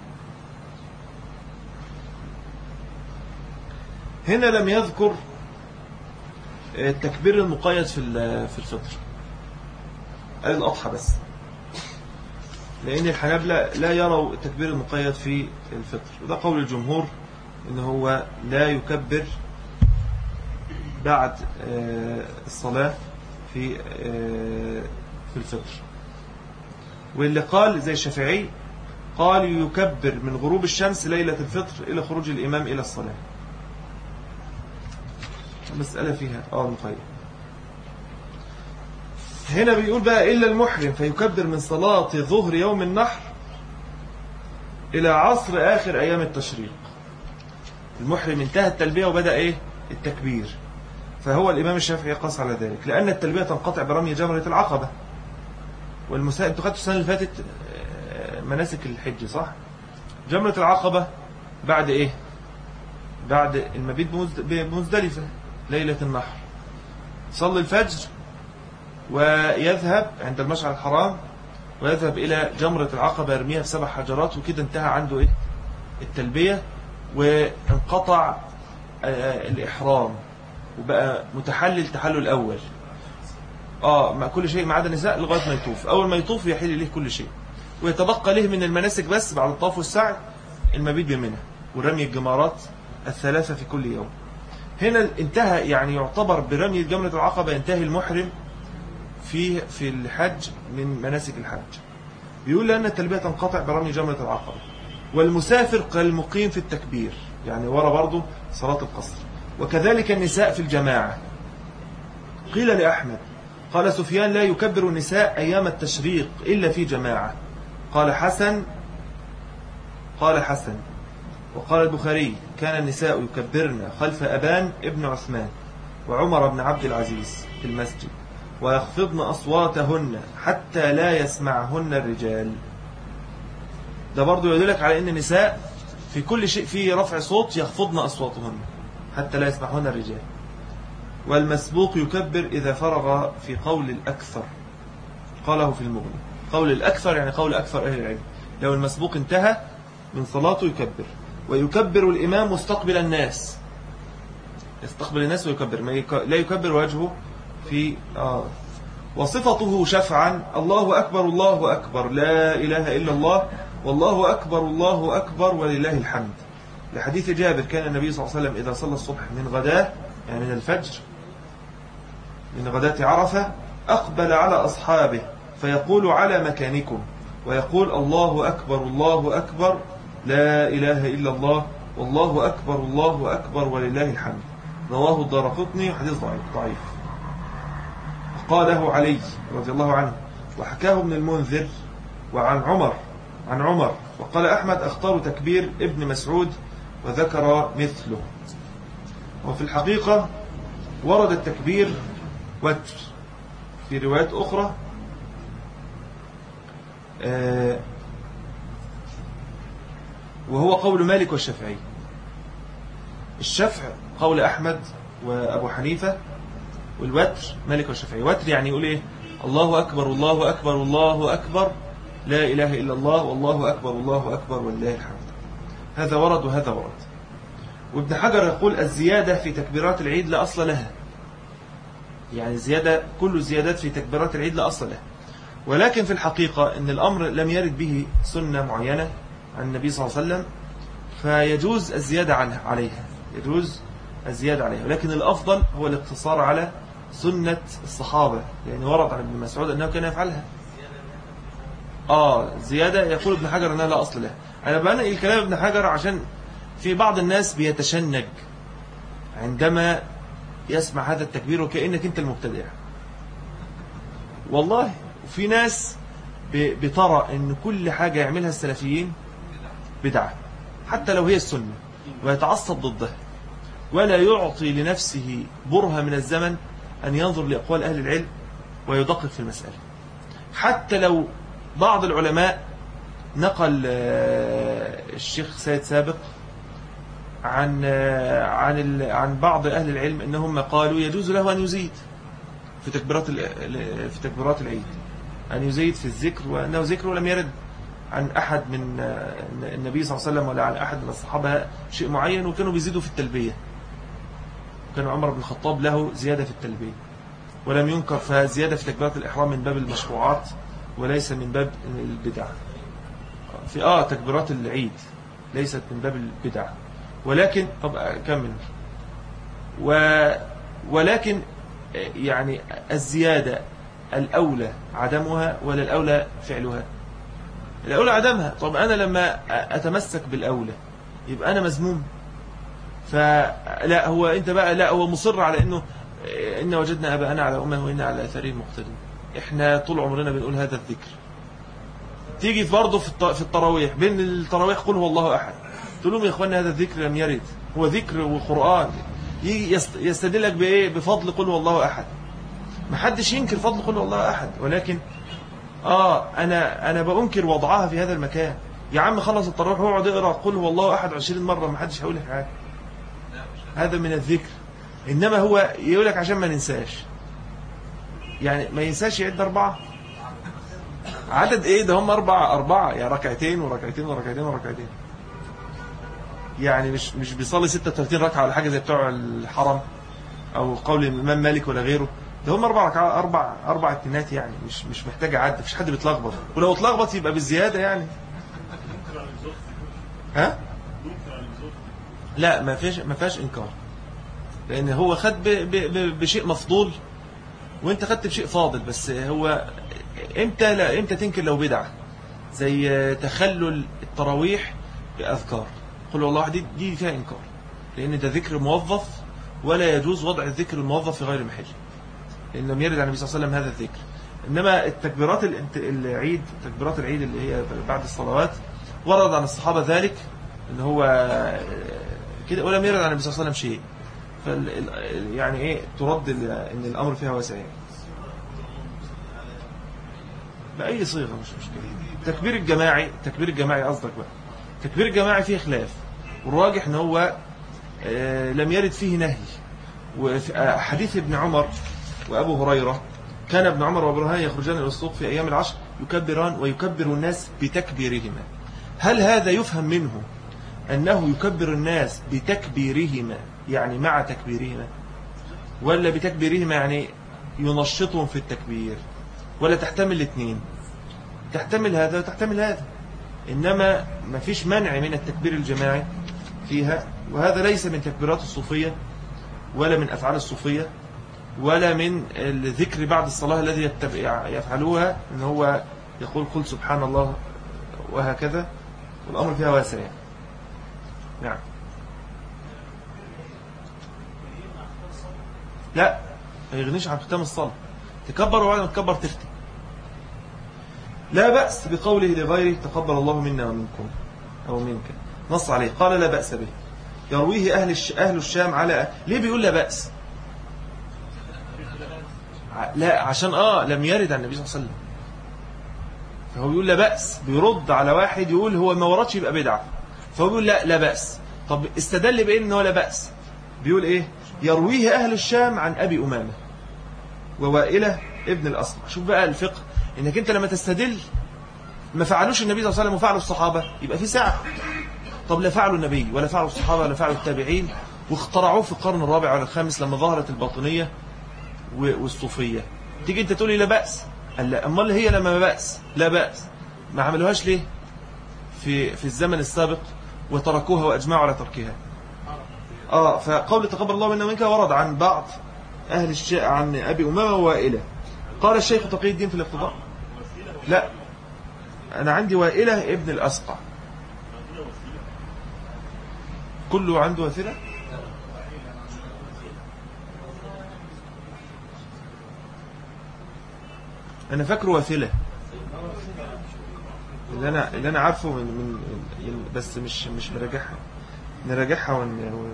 هنا لم يذكر التكبير المقيد في في الفطر، قال الأضحى بس، لأن الحنابلة لا يروا التكبير المقيد في الفطر، وده قول الجمهور إن هو لا يكبر بعد الصلاة في في الفطر. واللي قال زي الشافعي قال يكبر من غروب الشمس ليلة الفطر إلى خروج الإمام إلى الصلاة. مسألة فيها آه مقيد. هنا بيقول بقى إلا المحرم فيكبر من صلاة ظهر يوم النحر إلى عصر آخر أيام التشريق. المحرم انتهى التلبية وبدأ إيه التكبير، فهو الإمام الشافعي قاس على ذلك، لأن التلبية تنقطع برمي جمرة العقبة. والمسائل انتوا خدتوا السنة اللي فاتت مناسك الحج صح؟ جمرة العقبة بعد إيه؟ بعد المبيت بمزدلفة ليلة النحر، صلي الفجر ويذهب عند المشعر الحرام ويذهب إلى جمرة العقبة يرميها في سبع حجرات، وكده انتهى عنده إيه؟ التلبية، وانقطع الإحرام وبقى متحلل تحلل الأول. آه مع كل شيء ما عدا النساء لغاية ما يطوف. أول ما يطوف يحل له كل شيء، ويتبقى له من المناسك بس بعد الطواف والسعي المبيت بمنى ورمي الجمرات الثلاثة في كل يوم. هنا انتهى، يعني يعتبر برمي جمرة العقبة ينتهي المحرم في في الحج من مناسك الحج. بيقول لأن التلبية تنقطع برمي جمرة العقبة، والمسافر كالمقيم في التكبير، يعني ورا برضه صلاة القصر، وكذلك النساء في الجماعة. قيل لأحمد قال سفيان لا يكبر النساء أيام التشريق إلا في جماعة. قال حسن قال حسن وقال البخاري كان النساء يكبرن خلف أبان ابن عثمان وعمر بن عبد العزيز في المسجد ويخفضن أصواتهن حتى لا يسمعهن الرجال. ده برضو يدلك على أن النساء في كل شيء في رفع صوت يخفضن أصواتهن حتى لا يسمعهن الرجال. والمسبوق يكبر إذا فرغ في قول الأكثر، قاله في المغني. قول الأكثر يعني قول أكثر أهل العلم، لو المسبوق انتهى من صلاته يكبر. ويكبر الإمام مستقبل الناس، يستقبل الناس ويكبر، ما يك... لا يكبر وجهه في آه. وصفته شفعا الله أكبر الله أكبر لا إله إلا الله والله أكبر الله أكبر ولله الحمد، لحديث جابر كان النبي صلى الله عليه وسلم إذا صلى الصبح من غداه يعني من الفجر من غداة عرفة أقبل على أصحابه فيقول على مكانكم، ويقول الله أكبر الله أكبر لا إله إلا الله والله أكبر الله أكبر ولله الحمد. رواه الدارقطني حديث ضعيف. قاله علي رضي الله عنه وحكاه ابن المنذر وعن عمر عن عمر وقال أحمد اختار تكبير ابن مسعود وذكر مثله. وفي الحقيقة ورد التكبير وتر في روايات أخرى آه وهو قول مالك والشافعي. الشفع قول أحمد وأبو حنيفة، والوتر مالك والشافعي. وتر يعني يقول إيه الله أكبر الله أكبر الله أكبر لا إله إلا الله والله أكبر الله أكبر ولله الحمد. هذا ورد وهذا ورد. وابن حجر يقول الزيادة في تكبيرات العيد لا أصل لها، يعني الزيادة كل الزيادات في تكبيرات العيد لا أصل لها، ولكن في الحقيقة أن الأمر لم يرد به سنة معينة عن النبي صلى الله عليه وسلم، فيجوز الزيادة عنها عليها يجوز الزيادة عليها، ولكن الأفضل هو الاقتصار على سنة الصحابة، يعني ورد عن ابن مسعود أنه كان يفعلها. آه زيادة يقول ابن حجر أنها لا أصل لها. أنا بنقل الكلام ابن حجر عشان في بعض الناس بيتشنج عندما يسمع هذا التكبير وكأنك أنت المبتدع. والله في ناس بترى أن كل حاجة يعملها السلفيين بدعة حتى لو هي السنة، ويتعصب ضدها ولا يعطي لنفسه برهة من الزمن أن ينظر لأقوال أهل العلم ويدقق في المسألة. حتى لو بعض العلماء نقل الشيخ سيد سابق عن عن عن بعض أهل العلم أنهم قالوا يجوز له أن يزيد في تكبيرات في تكبيرات العيد، أن يزيد في الذكر، وأنه ذكره لم يرد عن أحد من النبي صلى الله عليه وسلم ولا عن أحد من الصحابة شيء معين، وكانوا بيزيدوا في التلبية. كان عمر بن الخطاب له زيادة في التلبية ولم ينكر، فزيادة في تكبيرات الإحرام من باب المشروعات وليس من باب البدع. في آه تكبيرات العيد ليست من باب البدع، ولكن طب كمل و ولكن يعني الزيادة الأولى عدمها ولا الأولى فعلها؟ الأولى عدمها. طب أنا لما أتمسك بالأولى يبقى أنا مذموم؟ فلا هو أنت بقى لا هو مصر على أنه إن وجدنا أباءنا على أمه وإن على أثارهم مقتدون. احنا طول عمرنا بنقول هذا الذكر. تيجي برضه في التراويح، بين التراويح قل هو الله أحد، تقول لهم يا إخواننا هذا الذكر لم يرد، هو ذكر وقرآن. يجي يستدلك بإيه؟ بفضل قل هو الله أحد. ما حدش ينكر فضل قل هو الله أحد، ولكن آه أنا أنا بأنكر وضعها في هذا المكان. يا عم خلص التراويح واقعد اقرأ قل هو الله أحد عشرين مرة، ما حدش هيقول لك حاجة. هذا من الذكر. إنما هو يقول لك عشان ما ننساش، يعني ما ينساش يعد أربعة. عدد إيه ده؟ هم أربعة أربعة يعني ركعتين وركعتين وركعتين وركعتين، يعني مش مش بيصلي ستة وثلاثين ركعة ولا حاجة زي بتوع الحرم أو قول الإمام مالك ولا غيره. ده هم أربع ركعات، أربع أربع اتنات، يعني مش مش محتاج عد، مفيش حد بيتلخبط، ولو اتلخبط يبقى بالزيادة يعني. ها؟ لا ما فيش ما فيهاش إنكار، لأن هو خد ب ب ب بشيء مفضول وأنت خدت بشيء فاضل. بس هو إمتى لا إمتى تنكر لو بدعة زي تخلل التراويح بأذكار قل والله دي دي فيها إنكار، لأن ده ذكر موظف ولا يجوز وضع الذكر الموظف في غير محل، لأن لم يرد عن النبي صلى الله عليه وسلم هذا الذكر. إنما التكبيرات العيد، تكبيرات العيد اللي هي بعد الصلوات، ورد عن الصحابة ذلك إن هو كده، ولم يرد عن النبي صلى الله عليه وسلم شيء. فال يعني إيه ترد إن الأمر فيها واسع بأي صيغة، مش مشكلة. تكبير الجماعي، تكبير الجماعي قصدك بقى، تكبير الجماعي فيه خلاف، والراجح إن هو لم يرد فيه نهي. وحديث ابن عمر وأبو هريرة، كان ابن عمر وابو هريرة يخرجان إلى السوق في أيام العشر يكبران ويكبر الناس بتكبيرهما. هل هذا يفهم منه أنه يكبر الناس بتكبيرهما يعني مع تكبيرهما، ولا بتكبيرهما يعني ينشطهم في التكبير، ولا تحتمل الاثنين؟ تحتمل هذا وتحتمل هذا. إنما ما فيش منع من التكبير الجماعي فيها، وهذا ليس من تكبيرات الصوفية ولا من أفعال الصوفية ولا من الذكر بعد الصلاة الذي يفعلوها، إن هو يقول قل سبحان الله وهكذا، والأمر فيها واسع. نعم. لا ما يغنيش عن ختام الصلاة، تكبر وبعد ما تكبر تختم. لا بأس بقوله لغيره تقبل الله منا ومنكم أو منك، نص عليه قال لا بأس به، يرويه أهل الش... أهل الشام على ليه بيقول لا بأس؟ لا عشان آه لم يرد عن النبي صلى الله عليه وسلم، فهو بيقول لا بأس، بيرد على واحد يقول هو ما وردش يبقى بدعة، فهو بيقول لا لا بأس. طب استدل بإيه إن هو لا بأس؟ بيقول إيه؟ يرويه أهل الشام عن أبي أمامة ووائلة ابن الأصمع. شوف بقى الفقه، إنك أنت لما تستدل ما فعلوش النبي صلى الله عليه وسلم وفعلوا الصحابة يبقى في ساعة. طب لا فعلوا النبي ولا فعلوا الصحابة ولا فعلوا التابعين، واخترعوه في القرن الرابع ولا الخامس لما ظهرت الباطنية والصوفية، تيجي أنت تقولي لا بأس؟ قال لا، أمال هي لما ما بأس لا بأس ما عملوهاش ليه في في الزمن السابق وتركوها وأجمعوا على تركها؟ آه فقول تقبل الله منا ومنك ورد عن بعض أهل الشيء عن أبي أمامة ووائلة. قال الشيخ تقي الدين في الاقتضاء لا، أنا عندي وائلة ابن الأسقع، كله عنده وثيلة. أنا فاكره وثيلة، اللي أنا اللي أنا عارفه من, من بس مش مش مراجعها، نراجعها ون...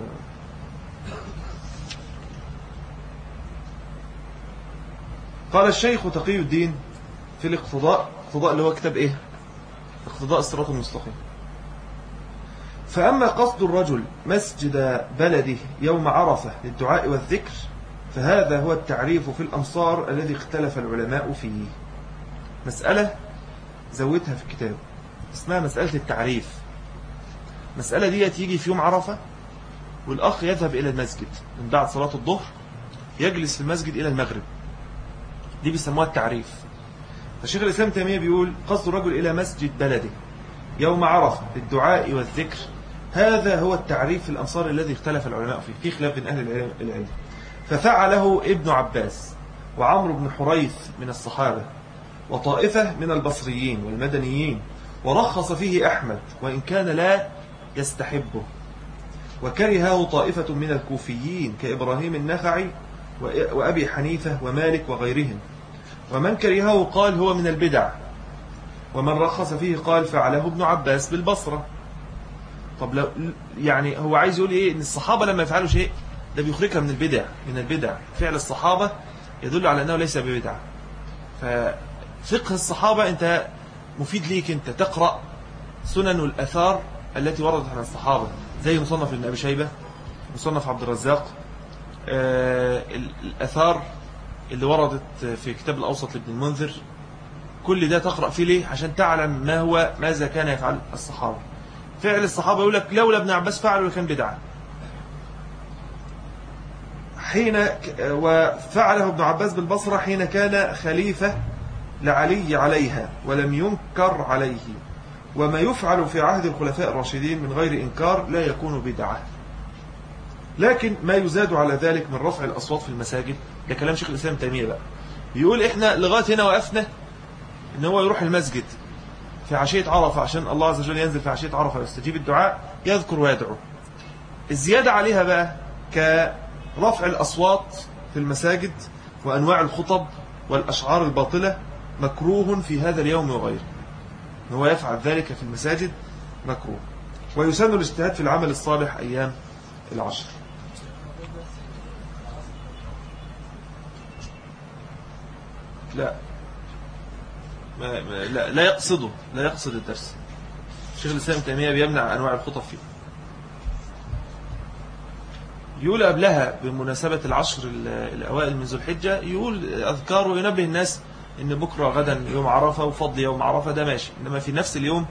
قال الشيخ تقي الدين في الاقتضاء، اقتضاء اللي هو كتاب إيه؟ اقتضاء الصراط المستقيم. فأما قصد الرجل مسجد بلده يوم عرفة للدعاء والذكر فهذا هو التعريف في الأمصار الذي اختلف العلماء فيه. مسألة زودتها في الكتاب اسمها مسألة التعريف. مسألة دي تيجي في يوم عرفة والأخ يذهب إلى المسجد من بعد صلاة الظهر، يجلس في المسجد إلى المغرب، دي بيسموها التعريف. فالشيخ الإسلام تيمية بيقول قصد الرجل إلى مسجد بلده يوم عرفة للدعاء والذكر هذا هو التعريف في الأمصار الذي اختلف العلماء فيه، في خلاف بين أهل العلم. ففعله ابن عباس وعمرو بن حريث من الصحابة وطائفة من البصريين والمدنيين، ورخص فيه أحمد وإن كان لا يستحبه، وكرهه طائفة من الكوفيين كإبراهيم النخعي وأبي حنيفة ومالك وغيرهم، ومن كرهه قال هو من البدع، ومن رخص فيه قال فعله ابن عباس بالبصرة. طب لو يعني هو عايز يقول ايه؟ ان الصحابة لما يفعلوا شيء ده بيخرجها من البدع، من البدع. فعل الصحابة يدل على انه ليس ببدع. ففقه الصحابة انت مفيد ليك، انت تقرأ سنن الأثار التي وردت عن الصحابة، زي مصنف ابن أبي شيبة، مصنف عبد الرزاق، آه الأثار اللي وردت في كتاب الأوسط لابن المنذر. كل ده تقرأ فيه ليه؟ عشان تعلم ما هو ماذا كان يفعل الصحابة. فعل الصحابة يقول لك لولا ابن عباس فعله لكان بدعة، حين وفعله ابن عباس بالبصرة حين كان خليفة لعلي عليها ولم ينكر عليه. وما يفعل في عهد الخلفاء الراشدين من غير إنكار لا يكون بدعة. لكن ما يزاد على ذلك من رفع الأصوات في المساجد، ده كلام شيخ الإسلام تيمية بقى، بيقول إحنا لغاية هنا وقفنا إن هو يروح المسجد في عشية عرفة عشان الله عز وجل ينزل في عشية عرفة ويستجيب الدعاء، يذكر ويدعو. الزيادة عليها بقى كرفع الأصوات في المساجد وأنواع الخطب والأشعار الباطلة مكروه في هذا اليوم وغيره. هو يفعل ذلك في المساجد مكروه. ويسن الاجتهاد في العمل الصالح أيام العشر. لا ما ما لا, لا يقصده لا يقصد الدرس. شيخ الإسلام ابن تيمية بيمنع أنواع الخطب فيه. يقول قبلها بمناسبة العشر الأوائل من ذو الحجة، يقول أذكار وينبه الناس إن بكرة غدا يوم عرفة وفضل يوم عرفة، ده ماشي، إنما في نفس اليوم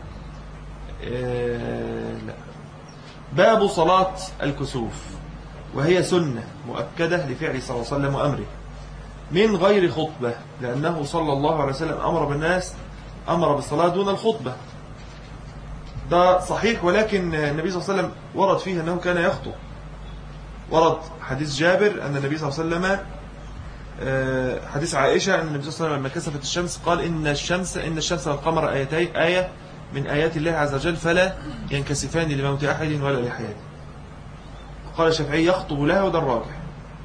آه لا. باب صلاة الكسوف، وهي سنة مؤكدة لفعل صلى الله عليه وسلم وأمره من غير خطبة، لأنه صلى الله عليه وسلم أمر بالناس أمر بالصلاة دون الخطبة. ده صحيح، ولكن النبي صلى الله عليه وسلم ورد فيه أنه كان يخطب. ورد حديث جابر أن النبي صلى الله عليه وسلم، حديث عائشة أن النبي صلى الله عليه وسلم لما كسفت الشمس قال إن الشمس إن الشمس والقمر آيتين آية من آيات الله عز وجل فلا ينكسفان لموت أحد ولا لحياته. قال الشافعي يخطب لها، وده الراجح.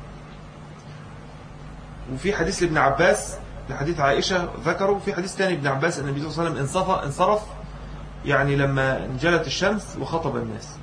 وفي حديث لابن عباس لحديث عائشة ذكروا، في حديث ثاني ابن عباس أن النبي صلى الله عليه وسلم انصرف انصرف يعني لما انجلت الشمس وخطب الناس.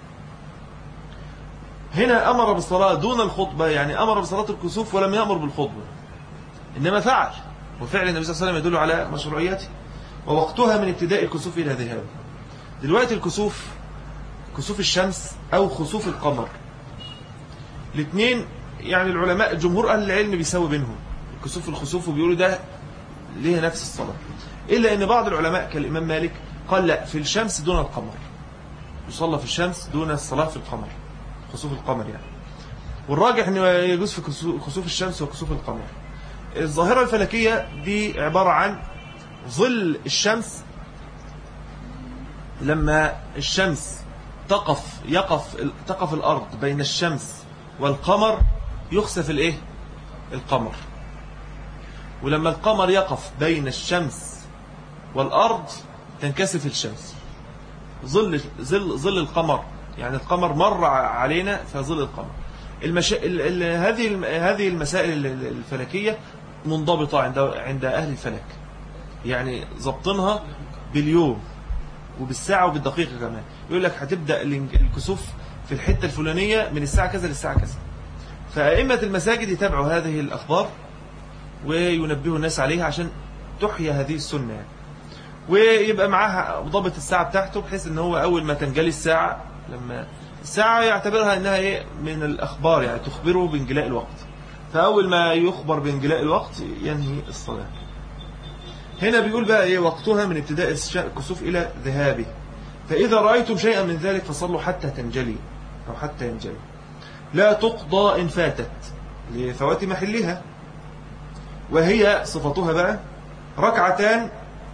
هنا أمر بالصلاة دون الخطبة، يعني أمر بصلاة الكسوف ولم يأمر بالخطبة، إنما فعل. وفعل النبي صلى الله عليه وسلم يدل على مشروعيته. ووقتها من ابتداء الكسوف إلى ذهاب. دلوقتي الكسوف كسوف الشمس أو خسوف القمر، الاثنين يعني العلماء جمهور أهل العلم بيساوي بينهم الكسوف والخسوف، وبيقولوا ده ليه نفس الصلاة، إلا أن بعض العلماء كالإمام مالك قال لا، في الشمس دون القمر، يصلى في الشمس دون الصلاة في القمر، خسوف القمر يعني. والراجح أنه يجوز في خسوف الشمس وكسوف القمر. الظاهرة الفلكية دي عبارة عن ظل الشمس، لما الشمس تقف يقف تقف الأرض بين الشمس والقمر يخسف الإيه؟ القمر. ولما القمر يقف بين الشمس والأرض تنكسف الشمس. ظل ظل ظل القمر، يعني القمر مر علينا فظل القمر. المشا... ال... ال... هذه الم... هذه المسائل الفلكية منضبطة عند عند أهل الفلك، يعني ضبطنها باليوم وبالساعة وبالدقيقة كمان. يقول لك هتبدأ الكسوف في الحتة الفلانية من الساعة كذا للساعة كذا. فأئمة المساجد يتابعوا هذه الأخبار وينبهوا الناس عليها عشان تحيا هذه السنة يعني. ويبقى معاها ضابط الساعة بتاعته، بحيث ان هو أول ما تنجلي الساعة، لما الساعة يعتبرها انها ايه من الأخبار، يعني تخبره بانجلاء الوقت، فأول ما يخبر بانجلاء الوقت ينهي الصلاة. هنا بيقول بقى ايه وقتها من ابتداء الكسوف إلى ذهابه، فإذا رأيتم شيئا من ذلك فصلوا حتى تنجلي أو حتى ينجلي، لا تقضى إن فاتت لفوات محلها. وهي صفتها بقى ركعتان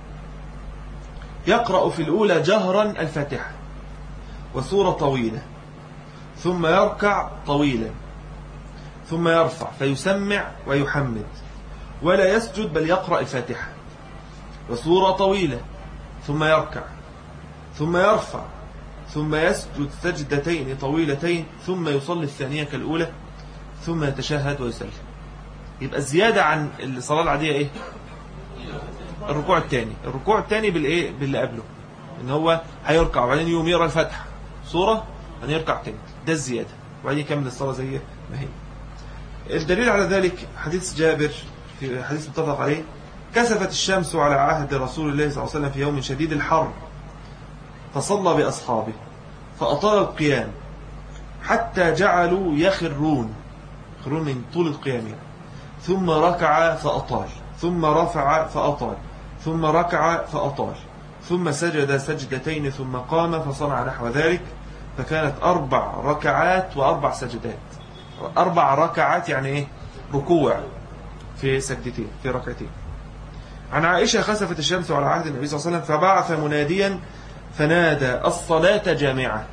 يقرأ في الأولى جهرا الفاتحة وسورة طويلة، ثم يركع طويلا، ثم يرفع فيسمع ويحمد ولا يسجد بل يقرأ الفاتحة وسورة طويلة، ثم يركع، ثم يرفع، ثم يسجد سجدتين طويلتين، ثم يصلي الثانية كالأولى، ثم يتشهد ويسلم. يبقى الزيادة عن الصلاة العادية ايه؟ الركوع الثاني. الركوع الثاني بالايه؟ باللي قبله، ان هو هيركع وبعدين يقوم يقرا الفاتحة سورة ان يركع تاني، ده الزيادة، وبعدين يكمل الصلاة زي ما هي. الدليل على ذلك حديث جابر في حديث متفق عليه: كسفت الشمس على عهد رسول الله صلى الله عليه وسلم في يوم شديد الحر، فصلى بأصحابه فأطال القيام حتى جعلوا يخرون يخرون من طول القيام، ثم ركع فأطال، ثم رفع فأطال، ثم ركع فأطال، ثم سجد سجدتين ثم قام فصنع نحو ذلك، فكانت أربع ركعات وأربع سجدات. أربع ركعات يعني إيه؟ ركوع في سجدتين في ركعتين. عن عائشة: خسفت الشمس على عهد النبي صلى الله عليه وسلم فبعث مناديا فنادى: الصلاة جامعة.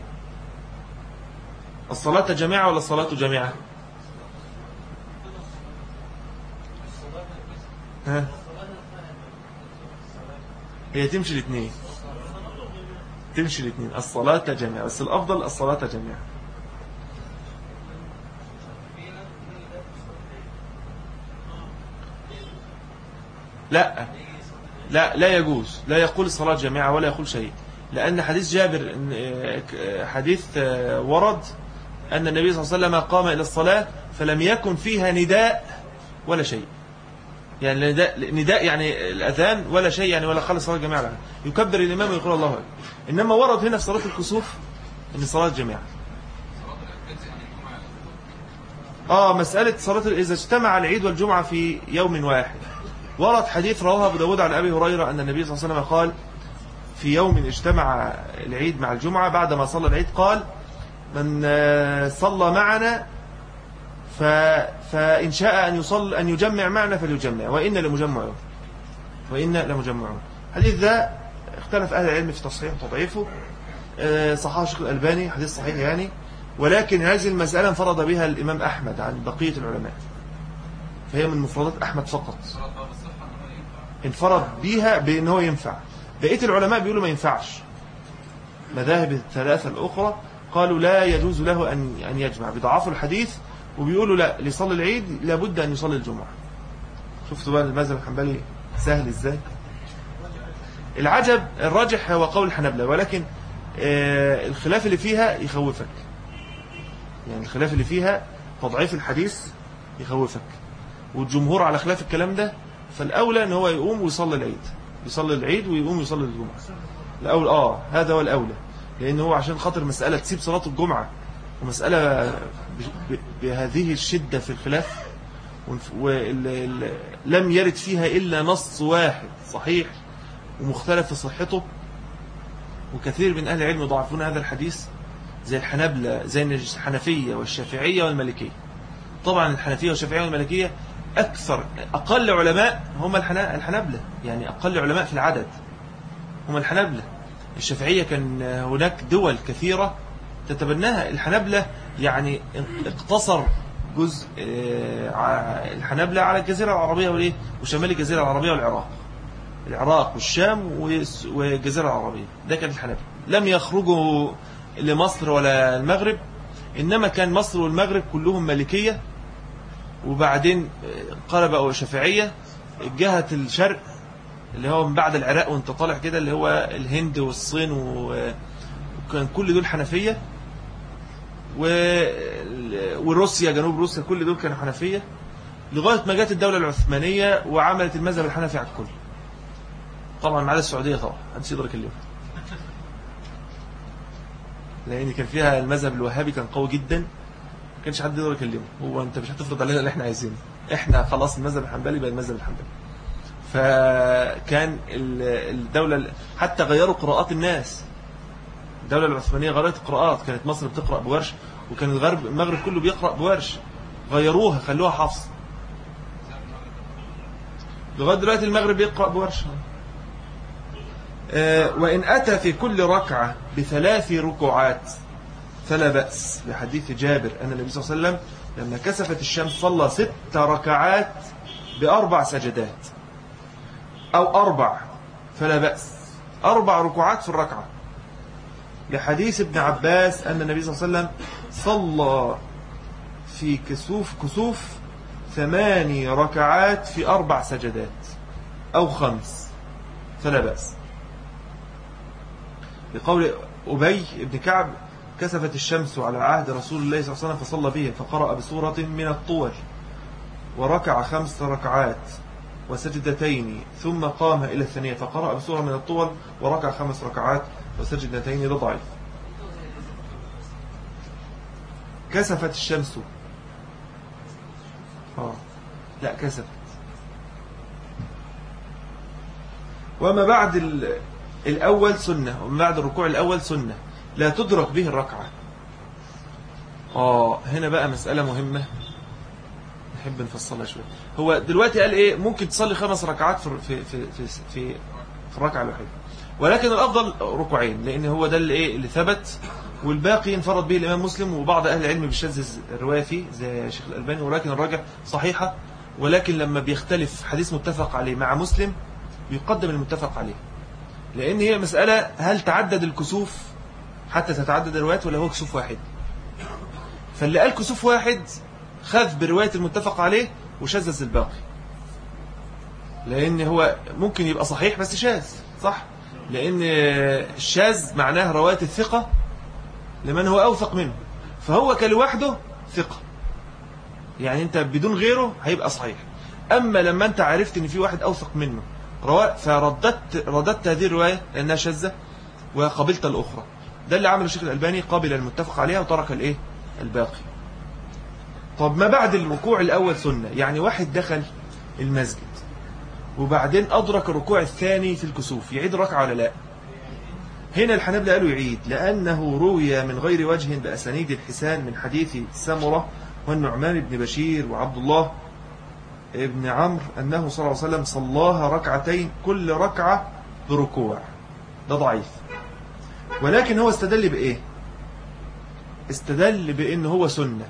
الصلاة جامعة ولا الصلاة جامعة؟ ها؟ هي تمشي الاثنين، تمشي الاثنين، الصلاة جامعة، بس الأفضل الصلاة جامعة. لا لا لا يجوز، لا يقول الصلاة جامعة ولا يقول شيء، لأن حديث جابر حديث ورد أن النبي صلى الله عليه وسلم قام إلى الصلاة فلم يكن فيها نداء ولا شيء، يعني نداء, نداء يعني الأذان ولا شيء، يعني ولا قال الصلاة جماعة لها. يكبر الإمام ويقول الله أكبر. إنما ورد هنا في صلاة الكسوف أن صلاة جماعة. آه مسألة صلاة إذا اجتمع العيد والجمعة في يوم واحد، ورد حديث رواه أبو داود عن أبي هريرة أن النبي صلى الله عليه وسلم قال: في يوم اجتمع العيد مع الجمعة بعدما صلى العيد قال: من صلى معنا فإن شاء أن يصل أن يجمع معنا فليجمع، وإن لمجمعون وإن لمجمعون. حديث ذا اختلف أهل العلم في تصحيح وتضعيفه، صححه الشيخ الألباني، حديث صحيح يعني، ولكن هذه المسألة انفرد بها الإمام أحمد عن بقية العلماء، فهي من مفردات أحمد فقط، انفرد بها بأنه ينفع. بقية العلماء بيقولوا ما ينفعش، مذاهب الثلاثة الأخرى قالوا لا يجوز له أن أن يجمع، بضعفوا الحديث وبيقولوا لا، ليصلي العيد لابد أن يصلي الجمعة. شفتوا بقى المذهب الحنبلي سهل إزاي؟ العجب الراجح هو قول الحنبلة، ولكن آه الخلاف اللي فيها يخوفك، يعني الخلاف اللي فيها تضعيف الحديث يخوفك، والجمهور على خلاف الكلام ده، فالأولى أن هو يقوم ويصلي العيد، يصلي العيد ويقوم يصلي الجمعة. الأول آه هذا هو الأولى، لأنه هو عشان خاطر مسألة تسيب صلاة الجمعة ومسألة بهذه الشدة في الخلاف، ولم يرد فيها إلا نص واحد صحيح ومختلف في صحته، وكثير من أهل العلم يضعفون هذا الحديث، زي الحنبلة زي الحنفية والشافعية والمالكية. طبعا الحنفية والشافعية والمالكية أكثر أقل علماء هم الحنبلة، يعني أقل علماء في العدد هم الحنبلة. الشافعية كان هناك دول كثيرة تتبناها، الحنبلة يعني اقتصر جزء الحنبلة على الجزيرة العربية والايه وشمال الجزيرة العربية والعراق، العراق والشام والجزيرة العربية، ده كان الحنبلة. لم يخرجوا لمصر ولا المغرب، إنما كان مصر والمغرب كلهم مالكية، وبعدين قلبوا شافعية. جهة الشرق اللي هو من بعد العراق وانت طالع كده، اللي هو الهند والصين، وكان كل دول حنفية، وروسيا جنوب روسيا كل دول كانوا حنفية، لغاية ما جت الدولة العثمانية وعملت المذهب الحنفي على الكل. طبعا ما عدا السعودية، طبعا محدش يقدر يكلمها، لأن كان فيها المذهب الوهابي كان قوي جدا، ما كانش حد يقدر يكلمه. هو انت مش هتفرض علينا اللي احنا عايزينه، احنا خلاص المذهب الحنبلي بقى المذهب الحنبلي. فكان الدولة حتى غيروا قراءات الناس، الدولة العثمانية غيرت القراءات، كانت مصر بتقرأ بورش، وكان الغرب المغرب كله بيقرأ بورش، غيروها خلوها حفص. لغاية دلوقتي المغرب بيقرأ بورش. أه وإن أتى في كل ركعة بثلاث ركوعات فلا بأس، لحديث جابر أن النبي صلى الله عليه وسلم لما كسفت الشمس صلى ست ركعات بأربع سجدات أو أربع، فلا بأس، أربع ركوعات في الركعة. لحديث ابن عباس أن النبي صلى الله عليه وسلم صلى في كسوف كسوف ثماني ركعات في أربع سجدات أو خمس فلا بأس. لقول أبي بن كعب كسفت الشمس على عهد رسول الله صلى الله عليه وسلم فصلى بها فقرأ بسورة من الطول وركع خمس ركعات وسجدتين ثم قام إلى الثانية فقرأ بسورة من الطول وركع خمس ركعات وسجدتين. ده ضعيف. كسفت الشمس آه. لا كسفت. وما بعد الأول سنة وما بعد الركوع الأول سنة لا تدرك به الركعة. آه هنا بقى مسألة مهمة نحب نفصلها شوية. هو دلوقتي قال إيه ممكن تصلي خمس ركعات في في في في, في, في الركعة الوحيدة، ولكن الأفضل ركوعين لأن هو ده اللي إيه اللي ثبت، والباقي انفرد به الإمام مسلم وبعض أهل العلم بيشذذ الرواية فيه زي الشيخ الألباني، ولكن الراجح صحيحة. ولكن لما بيختلف حديث متفق عليه مع مسلم بيقدم المتفق عليه، لأن هي مسألة هل تعدد الكسوف حتى تتعدد الروايات ولا هو كسوف واحد. فاللي قال كسوف واحد خذ برواية المتفق عليه وشذذ الباقي، لأن هو ممكن يبقى صحيح بس شاذ، صح؟ لأن الشاذ معناه رواية الثقة لمن هو أوثق منه، فهو كلوحده ثقة، يعني أنت بدون غيره هيبقى صحيح. أما لما أنت عرفت أن في واحد أوثق منه فرددت رددت هذه الرواية لأنها شاذة وقبلت الأخرى. ده اللي عمله الشيخ الألباني، قابل المتفق عليها وترك الإيه الباقي. طب ما بعد الركوع الأول سنة، يعني واحد دخل المسجد وبعدين أدرك الركوع الثاني في الكسوف، يعيد ركعة ولا لا؟ هنا الحنابلة قالوا يعيد، لأنه روي من غير وجه بأسانيد الحسان من حديث سمرة والنعمان بن بشير وعبد الله ابن عمرو أنه صلى الله عليه وسلم صلاها ركعتين كل ركعة بركوع. ده ضعيف. ولكن هو استدل بإيه؟ استدل بأنه هو سنة،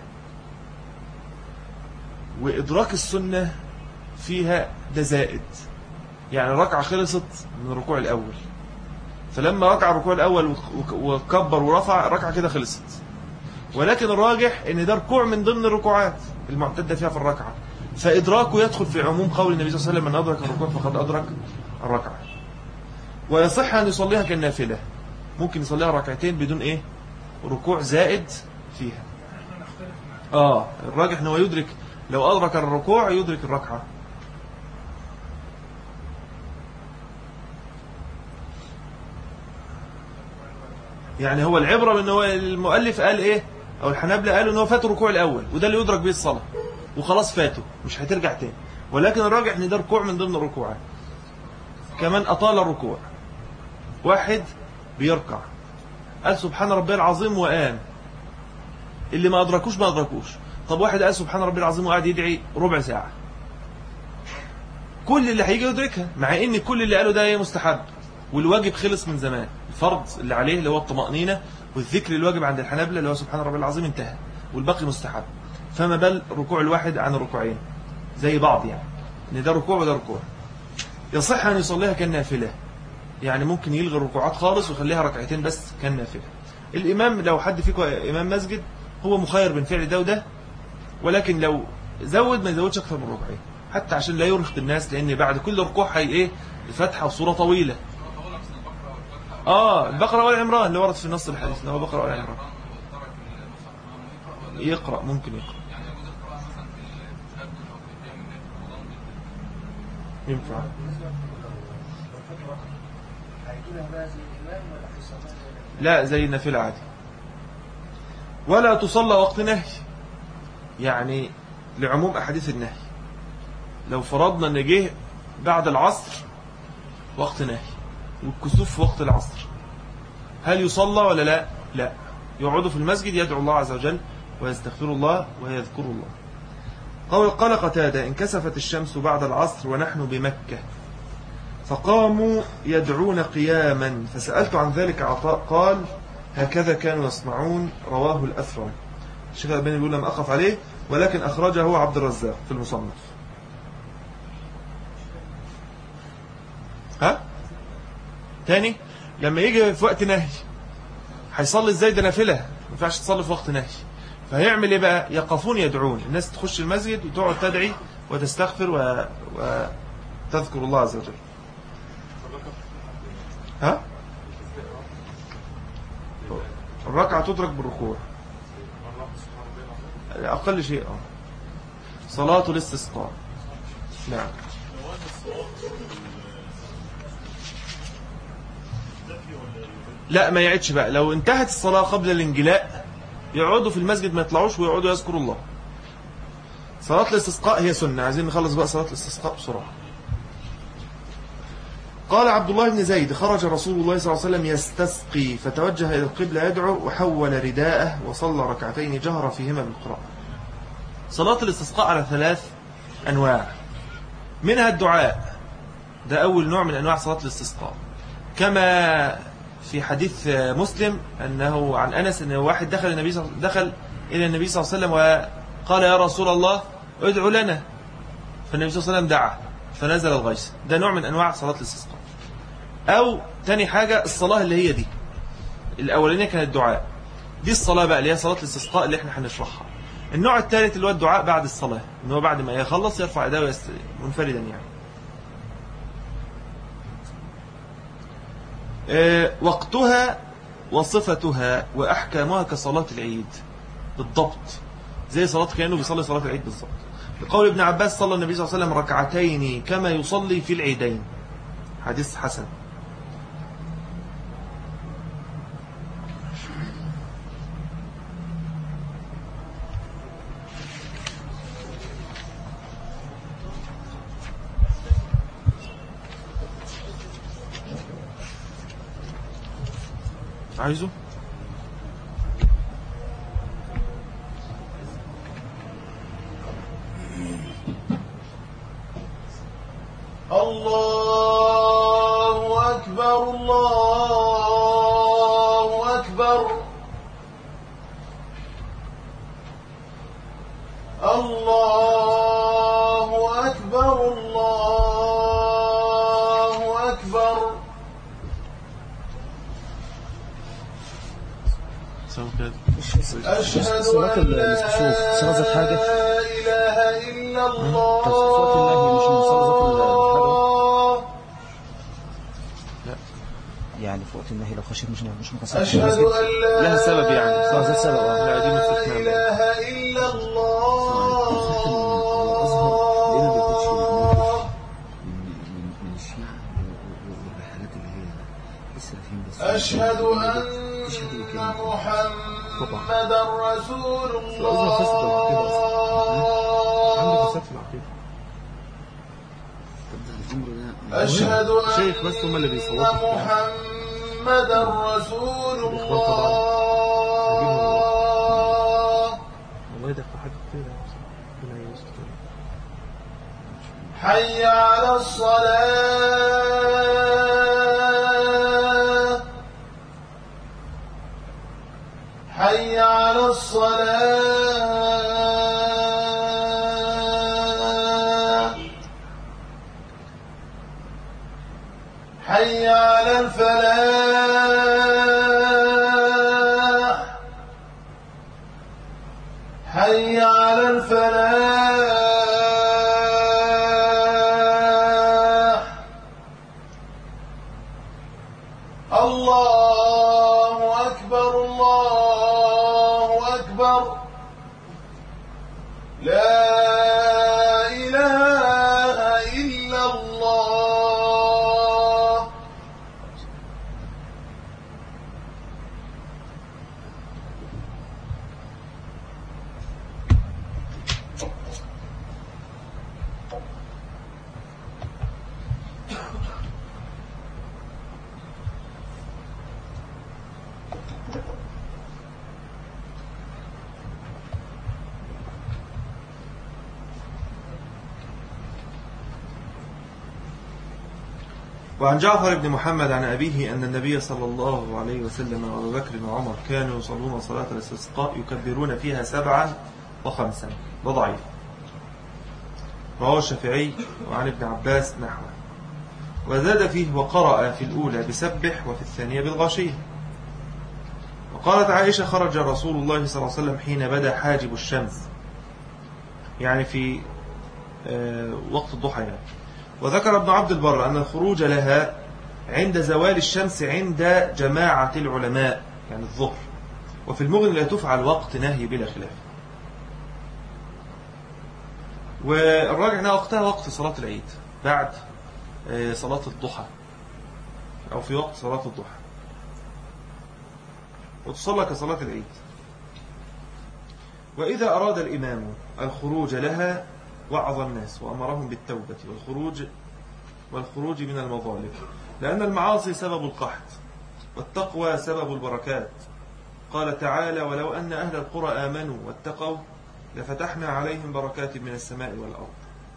وإدراك السنة فيها ده زائد، يعني الركعة خلصت من الركوع الأول، فلما ركع الركوع الأول وكبر ورفع الركعة كده خلصت. ولكن الراجح ان ده ركوع من ضمن الركوعات المعتدة فيها في الركعة، فإدراكه يدخل في عموم قول النبي صلى الله عليه وسلم من أدرك الركوع فقد أدرك الركعة. ويصح أن يصليها كالنافلة، ممكن يصليها ركعتين بدون إيه ركوع زائد فيها. آه الراجح أنه يدرك، لو أدرك الركوع يدرك الركعة. يعني هو العبرة بأنه هو المؤلف قال إيه، أو الحنابلة قالوا أنه فات الركوع الأول وده اللي يدرك به الصلاة وخلاص فاته مش هترجع تاني. ولكن الراجح أن ده ركوع من ضمن الركوعات. كمان أطال الركوع، واحد بيركع قال سبحان ربي العظيم وقام، اللي ما أدركوش ما أدركوش. طب واحد قال سبحان ربي العظيم وقعد يدعي ربع ساعة، كل اللي هيجي يدركها، مع ان كل اللي قاله ده مستحب والواجب خلص من زمان. الفرض اللي عليه اللي هو الطمأنينة والذكر الواجب عند الحنابلة اللي هو سبحان ربي العظيم انتهى، والباقي مستحب. فما بال الركوع الواحد عن الركوعين زي بعض، يعني ان ده ركوع وده ركوع. يصح ان يصليها كالنافلة، يعني ممكن يلغي الركوعات خالص ويخليها ركعتين بس كالنافلة. الامام لو حد فيكم امام مسجد هو مخير بين فعل ده وده، ولكن لو زود ما يزودش اكثر من ركعين حتى عشان لا يرهق الناس، لان بعد كل ركوع هي ايه الفاتحه وصوره طويله. اه البقره والعمران اللي ورد في نص الحديث اللي هو بقره والعمران يقرا، ممكن يقرا ينفع. لا زي النافله عادي. ولا تصلى وقت نهي، يعني لعموم احاديث النهي. لو فرضنا ان جه بعد العصر وقت نهي والكسوف في وقت العصر، هل يصلى ولا لا؟ لا، يقعدوا في المسجد يدعو الله عز وجل ويستغفر الله ويذكر الله. قال قال قتادة انكسفت الشمس بعد العصر ونحن بمكة فقاموا يدعون قياما فسألت عن ذلك عطاء قال هكذا كانوا يصنعون، رواه الأثرم. الشيخ الألباني بيقول لم أقف عليه، ولكن أخرجه عبد الرزاق في المصنف. ها تاني لما يجي في وقت نهي هيصلي ازاي؟ ده نافله، ما ينفعش تصلي في وقت نهي. فهيعمل ايه بقى؟ يقفون يدعون، الناس تخش المسجد وتقعد تدعي وتستغفر و... وتذكر الله عز وجل. ها؟ الركعة تدرك بالركوع أقل شيء. اه صلاة الاستسقاء. نعم. لا ما يعدش بقى، لو انتهت الصلاة قبل الانجلاء يقعدوا في المسجد ما يطلعوش ويقعدوا يذكروا الله. صلاة الاستسقاء هي سنة. عايزين نخلص بقى صلاة الاستسقاء بسرعة. قال عبد الله بن زيد: خرج رسول الله صلى الله عليه وسلم يستسقي فتوجه إلى القبلة يدعو وحول رداءه وصلى ركعتين جهر فيهما بالقراءة. صلاة الاستسقاء على ثلاث أنواع، منها الدعاء، ده أول نوع من أنواع صلاة الاستسقاء، كما في حديث مسلم أنه عن أنس أنه واحد دخل النبي دخل إلى النبي صلى الله عليه وسلم وقال: يا رسول الله ادعو لنا. فالنبي صلى الله عليه وسلم دعا فنزل الغيث. ده نوع من أنواع صلاة الاستسقاء. أو تاني حاجة الصلاة اللي هي دي الأولانية كانت الدعاء، دي الصلاة بقى اللي هي صلاة الاستسقاء اللي احنا هنشرحها. النوع الثالث اللي هو الدعاء بعد الصلاة، إن هو بعد ما يخلص يرفع يديه منفردا يعني. أه وقتها وصفتها وأحكامها كصلاة العيد بالضبط، زي صلاة كأنه بيصلي صلاة العيد بالضبط. لقول ابن عباس: صلى النبي صلى الله عليه وسلم ركعتين كما يصلي في العيدين. حديث حسن. عايزه الله أكبر الله أكبر الله أكبر الله أكبر. أشهد أن لا إله إلا الله. يعني في وقت النهي لو خشيت مش مش مقصر. أشهد أن لا لها سبب يعني لها سبب. لا دي مستثنى. إله إلا الله. من الشيعة والرحلات اللي هي السلفيين بس. أشهد أن محمدا رسول الله. عنده فساد في العقيدة. أشهد أن محمدا رسول الله. حي على الصلاة حي على الصلاة حي على الفلاح حي على الفلاح. الله أكبر الله أكبر. لا إله إلا الله. وعن جعفر بن محمد عن أبيه أن النبي صلى الله عليه وسلم وأبو بكر وعمر كانوا يصلون صلاة الاستسقاء يكبرون فيها سبعا وخمسا. ده ضعيف، رواه الشافعي وعن ابن عباس نحوه. وزاد فيه: وقرأ في الأولى بسبح وفي الثانية بالغاشية. وقالت عائشة خرج رسول الله صلى الله عليه وسلم حين بدا حاجب الشمس، يعني في وقت الضحى يعني. وذكر ابن عبد البر أن الخروج لها عند زوال الشمس عند جماعة العلماء يعني الظهر، وفي المغني لا تفعل وقت نهي بلا خلاف. والراجع أنها وقتها وقت صلاة العيد بعد صلاة الضحى أو في وقت صلاة الضحى، وتصلى كصلاة العيد. وإذا أراد الإمام الخروج لها وعظ الناس وأمرهم بالتوبة والخروج والخروج من المظالم، لأن المعاصي سبب القحط والتقوى سبب البركات. قال تعالى: ولو أن أهل القرى آمنوا واتقوا لفتحنا عليهم بركات من السماء والأرض.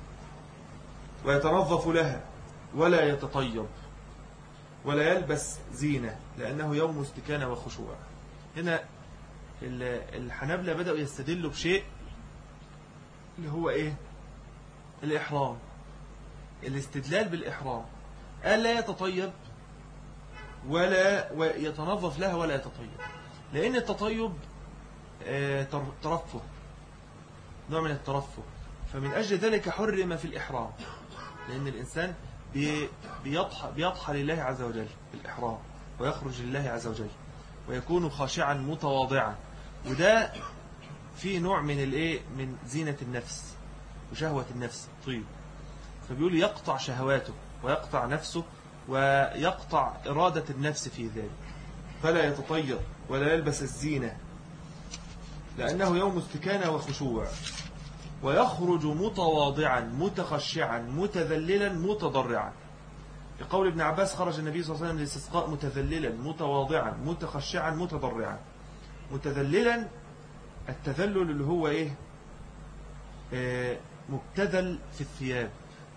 ويتنظف لها ولا يتطيب ولا يلبس زينة لأنه يوم استكانة وخشوع. هنا الحنابلة بدأوا يستدلوا بشيء اللي هو إيه؟ الإحرام، الاستدلال بالإحرام. قال لا يتطيب ولا يتنظف لها ولا يتطيب، لأن التطيب ترفه، نوع من الترفه، فمن أجل ذلك حرم في الإحرام، لأن الإنسان بيضحى, بيضحى لله عز وجل بالإحرام ويخرج لله عز وجل ويكون خاشعا متواضعا، وده فيه نوع من الإيه؟ من زينة النفس وشهوة النفس طيب. فبيقول يقطع شهواته ويقطع نفسه ويقطع إرادة النفس في ذلك، فلا يتطير ولا يلبس الزينة لأنه يوم استكانة وخشوع، ويخرج متواضعا متخشعا متذللا متضرعا. لقول ابن عباس: خرج النبي صلى الله عليه وسلم للاستسقاء متذللا متواضعا متخشعا متضرعا. متذللا التذلل اللي هو إيه؟ آه مبتذل في الثياب،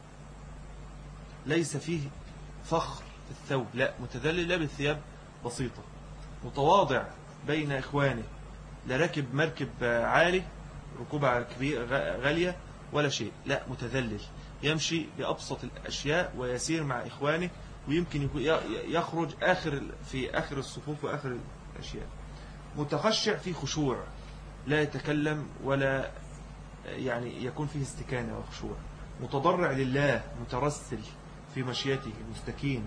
ليس فيه فخر في الثوب، لا، متذلل لا بالثياب بسيطة، متواضع بين إخوانه، لا راكب مركب عالي ركوبة غالية ولا شيء، لا، متذلل يمشي بأبسط الأشياء ويسير مع إخوانه، ويمكن يخرج آخر في آخر الصفوف وآخر الأشياء. متخشع في خشوع، لا يتكلم ولا يعني يكون فيه استكانة وخشوع. متضرع لله، مترسل في مشيته، مستكين.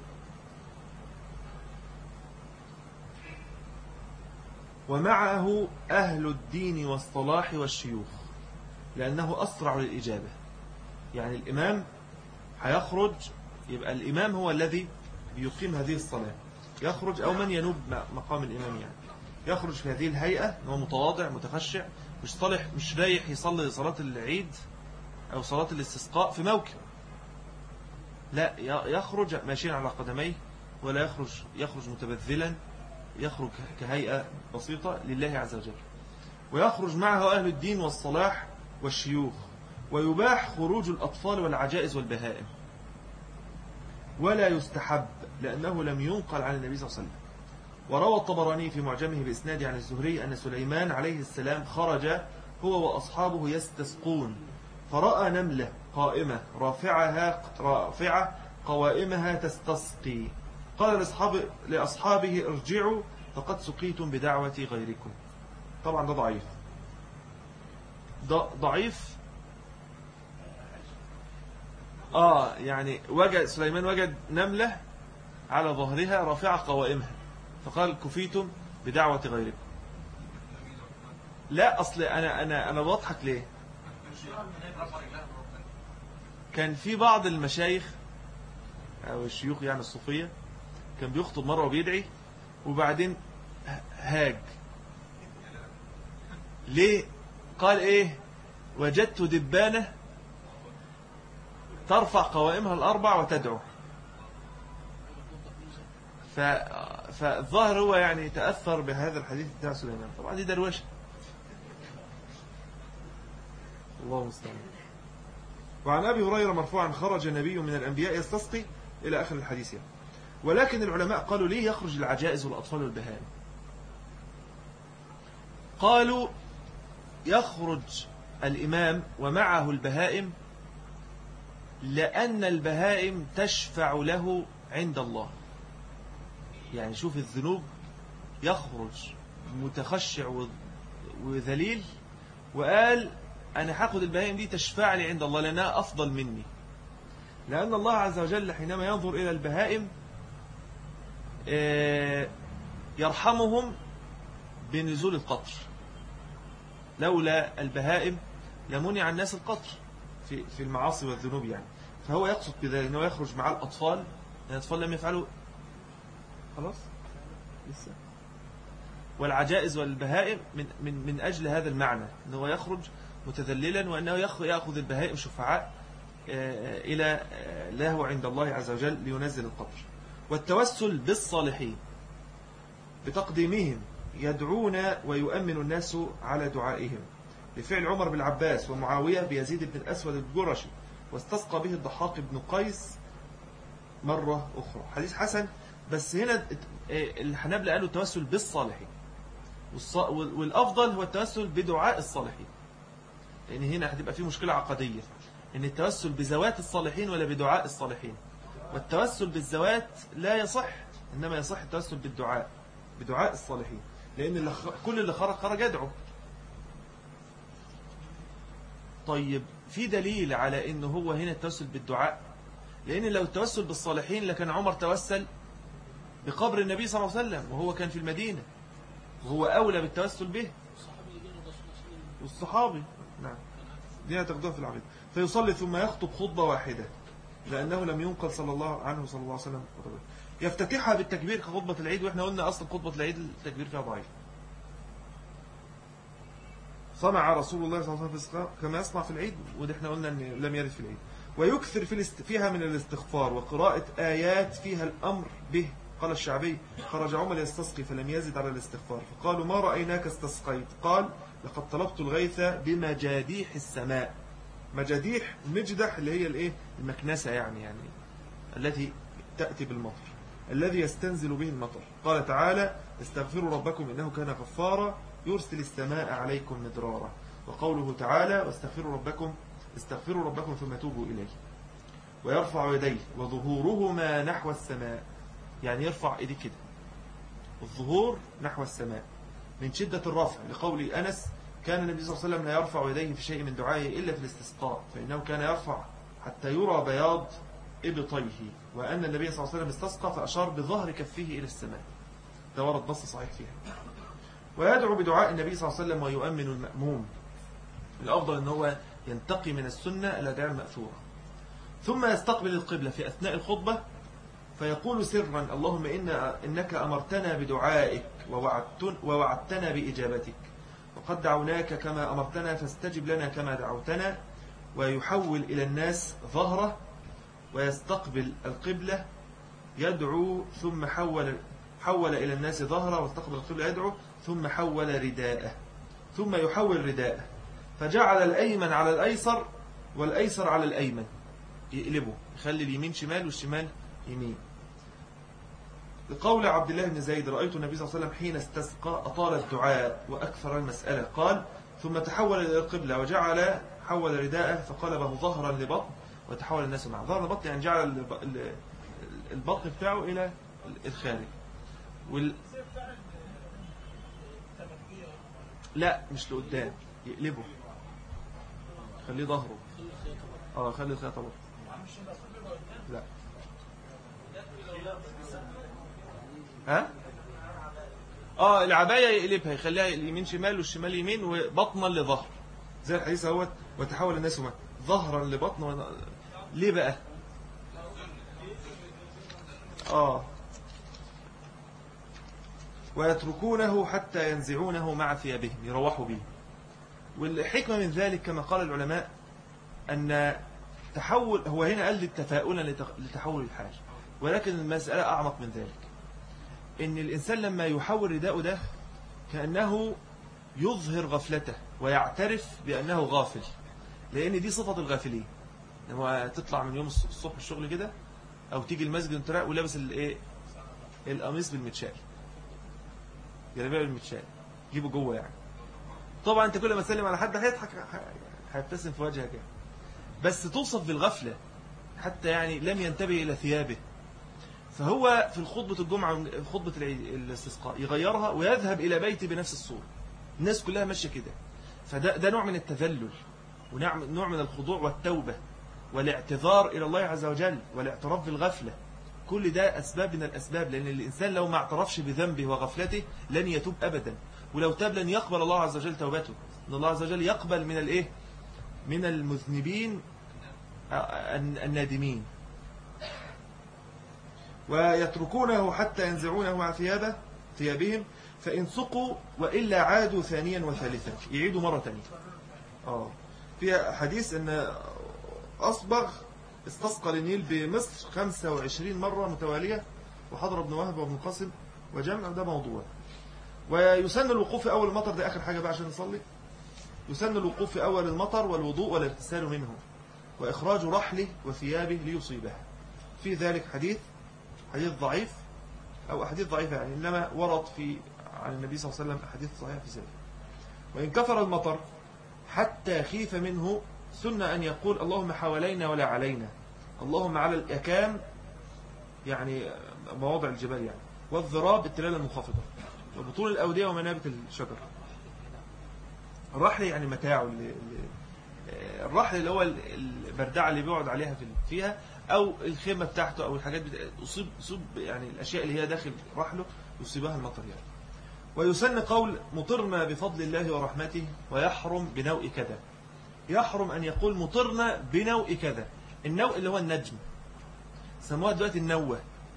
ومعه أهل الدين والصلاح والشيوخ، لأنه أسرع للإجابة. يعني الإمام هيخرج، يبقى الإمام هو الذي يقيم هذه الصلاة، يخرج أو من ينوب مقام الإمام، يعني يخرج في هذه الهيئة، هو متواضع متخشع، مش صالح، مش رايح يصلي صلاة العيد أو صلاة الاستسقاء في موكب، لا، يخرج ماشيا على قدميه، ولا يخرج يخرج متبذلا، يخرج كهيئة بسيطة لله عز وجل. ويخرج معه أهل الدين والصلاح والشيوخ. ويباح خروج الأطفال والعجائز والبهائم، ولا يستحب لأنه لم ينقل عن النبي صلى الله عليه وسلم. وروى الطبراني في معجمه بإسناد عن الزهري أن سليمان عليه السلام خرج هو وأصحابه يستسقون، فرأى نملة قائمة رافعها رافعة قوائمها تستسقي، قال لأصحابه, لأصحابه ارجعوا فقد سقيتم بدعوة غيركم. طبعا ده ضعيف، ده ضعيف. آه يعني وجد سليمان وجد نملة على ظهرها رافعة قوائمها، فقال كفيتم بدعوة غيركم. لا، أصل أنا أنا أنا بضحك ليه؟ كان في بعض المشايخ أو الشيوخ يعني الصوفية كان بيخطب مرة وبيدعي وبعدين هاج ليه؟ قال إيه؟ وجدت دبانة ترفع قوائمها الأربع وتدعو. ف... فالظاهر هو يعني تأثر بهذا الحديث بتاع سليمان. طبعا دي دروشة، الله مستعان. وعن أبي هريرة مرفوعا خرج نبي من الأنبياء يستسقي إلى آخر الحديث يعني. ولكن العلماء قالوا ليه يخرج العجائز والأطفال والبهائم؟ قالوا يخرج الإمام ومعه البهائم لأن البهائم تشفع له عند الله. يعني شوف الذنوب يخرج متخشع وذليل وقال أنا هاخد البهائم دي تشفع لي عند الله لأنها أفضل مني، لأن الله عز وجل حينما ينظر إلى البهائم يرحمهم بنزول القطر. لولا البهائم لمنع الناس القطر في في المعاصي والذنوب يعني. فهو يقصد بذلك أنه يخرج مع الأطفال، الأطفال لم يفعلوا خلاص لسه، والعجائز والبهائم من من من أجل هذا المعنى أنه يخرج متذللا، وأنه يأخذ البهائم شفعاء إلى له عند الله عز وجل لينزل القطر. والتوسل بالصالحين بتقديمهم يدعون ويؤمن الناس على دعائهم، لفعل عمر بن العباس ومعاوية بيزيد بن الأسود الجرشي، واستسقى به الضحاك بن قيس مرة أخرى. حديث حسن، بس هنا الحنابلة قالوا التوسل بالصالحين، والأفضل هو التوسل بدعاء الصالحين، لأن هنا هتبقى في مشكلة عقدية إن التوسل بذوات الصالحين ولا بدعاء الصالحين. والتوسل بالذوات لا يصح، إنما يصح التوسل بالدعاء بدعاء الصالحين، لأن اللي كل اللي خرج خرج يدعو. طيب في دليل على إنه هو هنا التوسل بالدعاء، لأن لو التوسل بالصالحين لكان عمر توسل بقبر النبي صلى الله عليه وسلم وهو كان في المدينة، وهو أولى بالتوسل به، والصحابي نعم دي هتاخدوها في العقيدة. فيصلي ثم يخطب خطبة واحدة، لأنه لم ينقل صلى الله عنه صلى الله عليه وسلم خطبة. يفتتحها بالتكبير كخطبة العيد، وإحنا قلنا أصلا خطبة العيد التكبير فيها ضعيف. صنع رسول الله صلى الله عليه وسلم كما يصنع في العيد، وده احنا قلنا أن لم يرد في العيد. ويكثر في فيها من الاستغفار وقراءة آيات فيها الأمر به. قال الشعبي: خرج عمر يستسقي فلم يزد على الاستغفار، فقالوا: ما رأيناك استسقيت؟ قال: لقد طلبت الغيث بمجاديح السماء. مجاديح مجدح اللي هي الايه المكنسة يعني يعني التي تأتي بالمطر، الذي يستنزل به المطر. قال تعالى: استغفروا ربكم إنه كان غفارا يرسل السماء عليكم مدرارا. وقوله تعالى: واستغفروا ربكم استغفروا ربكم ثم توبوا إليه. ويرفع يديه وظهورهما نحو السماء، يعني يرفع ايديه كده، الظهور نحو السماء من شدة الرفع، لقول أنس: كان النبي صلى الله عليه وسلم لا يرفع يديه في شيء من دعائه إلا في الاستسقاء، فإنه كان يرفع حتى يرى بياض إبطيه، وأن النبي صلى الله عليه وسلم استسقى فأشار بظهر كفه إلى السماء. ده ورد نص صحيح فيها. ويدعو بدعاء النبي صلى الله عليه وسلم ويؤمن المأموم. الأفضل أن هو ينتقي من السنة الأدعية المأثورة. ثم يستقبل القبلة في أثناء الخطبة فيقول سرا: اللهم إن إنك أمرتنا بدعائك ووعدتنا بإجابتك، وقد دعوناك كما أمرتنا فاستجب لنا كما دعوتنا. ويحول إلى الناس ظهره ويستقبل القبلة يدعو، ثم حول حول إلى الناس ظهره واستقبل القبلة يدعو، ثم حول رداءه، ثم يحول رداءه فجعل الأيمن على الأيسر والأيسر على الأيمن، يقلبه يخلي اليمين شمال والشمال يمين. لقول عبد الله بن زيد: رأيت النبي صلى الله عليه وسلم حين استسقى أطال الدعاء وأكثر المسألة. قال: ثم تحول إلى القبلة وجعل حول رداءه فقلبه ظهرا لبطن وتحول الناس معه. ظهر لبطن يعني جعل البطن بتاعه إلى الخارج. وال... لا مش لقدام، يقلبه خليه ظهره. اه خلي الخياطة بطن. لا ها اه العباية يقلبها يخليها اليمين شمال والشمال يمين وبطنا لظهر، زي الحديث اهوت: وتحول الناس ما ظهرا لبطن و... ليه بقى؟ اه ويتركونه حتى ينزعونه مع ثيابهم، يروحوا به. والحكمة من ذلك كما قال العلماء أن تحول، هو هنا قال للتفاؤل لتحول الحال، ولكن المسألة أعمق من ذلك. إن الإنسان لما يحول رداءه ده كأنه يظهر غفلته ويعترف بأنه غافل، لأن دي صفة الغافلين. لما تطلع من يوم الصبح الشغل كده أو تيجي المسجد وانت ولابس الايه القميص بالمتشال، جلابيه بالمتشال، جيبه جوه يعني. طبعا انت كل ما تسلم على حد هيضحك هيبتسم في وجهك يعني. بس توصف بالغفلة حتى يعني لم ينتبه إلى ثيابه. فهو في خطبة الجمعة في خطبة الاستسقاء يغيرها ويذهب إلى بيته بنفس الصورة. الناس كلها ماشية كده. فده ده نوع من التذلل ونوع من الخضوع والتوبة والاعتذار إلى الله عز وجل والاعتراف بالغفلة. كل ده أسباب من الأسباب، لأن الإنسان لو ما اعترفش بذنبه وغفلته لن يتوب أبدا، ولو تاب لن يقبل الله عز وجل توبته. إن الله عز وجل يقبل من الإيه؟ من المذنبين النادمين. ويتركونه حتى ينزعونه عن ثيابه ثيابهم فإن سقوا وإلا عادوا ثانيا وثالثا، يعيدوا مرة ثانية. آه في حديث أن أصبغ استسقى للنيل بمصر خمسة وعشرين مرة متوالية، وحضر ابن وهب وابن قاسم وجمع، ده موضوع. ويسن الوقوف في أول المطر، ده آخر حاجة بقى عشان نصلي. يسن الوقوف في أول المطر والوضوء والاغتسال منه وإخراج رحله وثيابه ليصيبها. في ذلك حديث حديث ضعيف أو أحاديث ضعيفة يعني، إنما ورد في عن النبي صلى الله عليه وسلم أحاديث صحيحة في ذلك. وإن كثر المطر حتى خيف منه سن أن يقول اللهم حوالينا ولا علينا، اللهم على الأكام يعني مواضع الجبال يعني، والذراب التلال المنخفضة، وبطول الأودية ومنابت الشجر. الرحل يعني متاعه، الرحل اللي هو البردعة اللي بيقعد عليها فيها، أو الخيمة بتاعته، أو الحاجات أصيب أصيب يعني الأشياء اللي هي داخل رحله يصيبها المطر يعني. ويسن قول مطرنا بفضل الله ورحمته ويحرم بنوء كذا. يحرم أن يقول مطرنا بنوء كذا. النوء اللي هو النجم، سموها دلوقتي النوة.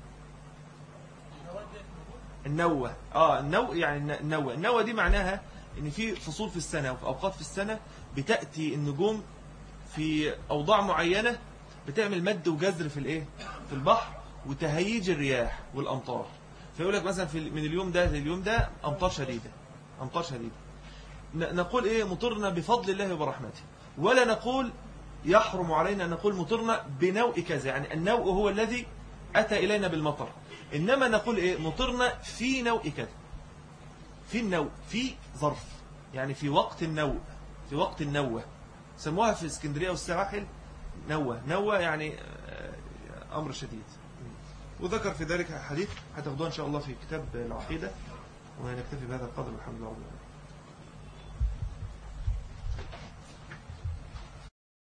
النوة آه النوء يعني النوة. النوة دي معناها إن في فصول في السنة وفي أوقات في السنة بتأتي النجوم في أوضاع معينة بتعمل مد وجزر في الإيه؟ في البحر، وتهيج الرياح والأمطار. فيقول لك مثلا في من اليوم ده لليوم ده أمطار شديدة، أمطار شديدة. نقول إيه؟ مطرنا بفضل الله وبرحمته. ولا نقول يحرم علينا أن نقول مطرنا بنوء كذا، يعني النوء هو الذي أتى إلينا بالمطر، إنما نقول إيه؟ مطرنا في نوء كذا. في النوء في ظرف، يعني في وقت النوء، في وقت النوة. سموها في اسكندرية والسواحل نوة. نوة يعني أمر شديد. وذكر في ذلك حديث هتاخدوها إن شاء الله في كتاب العقيدة. ونكتفي بهذا القدر والحمد لله رب العالمين.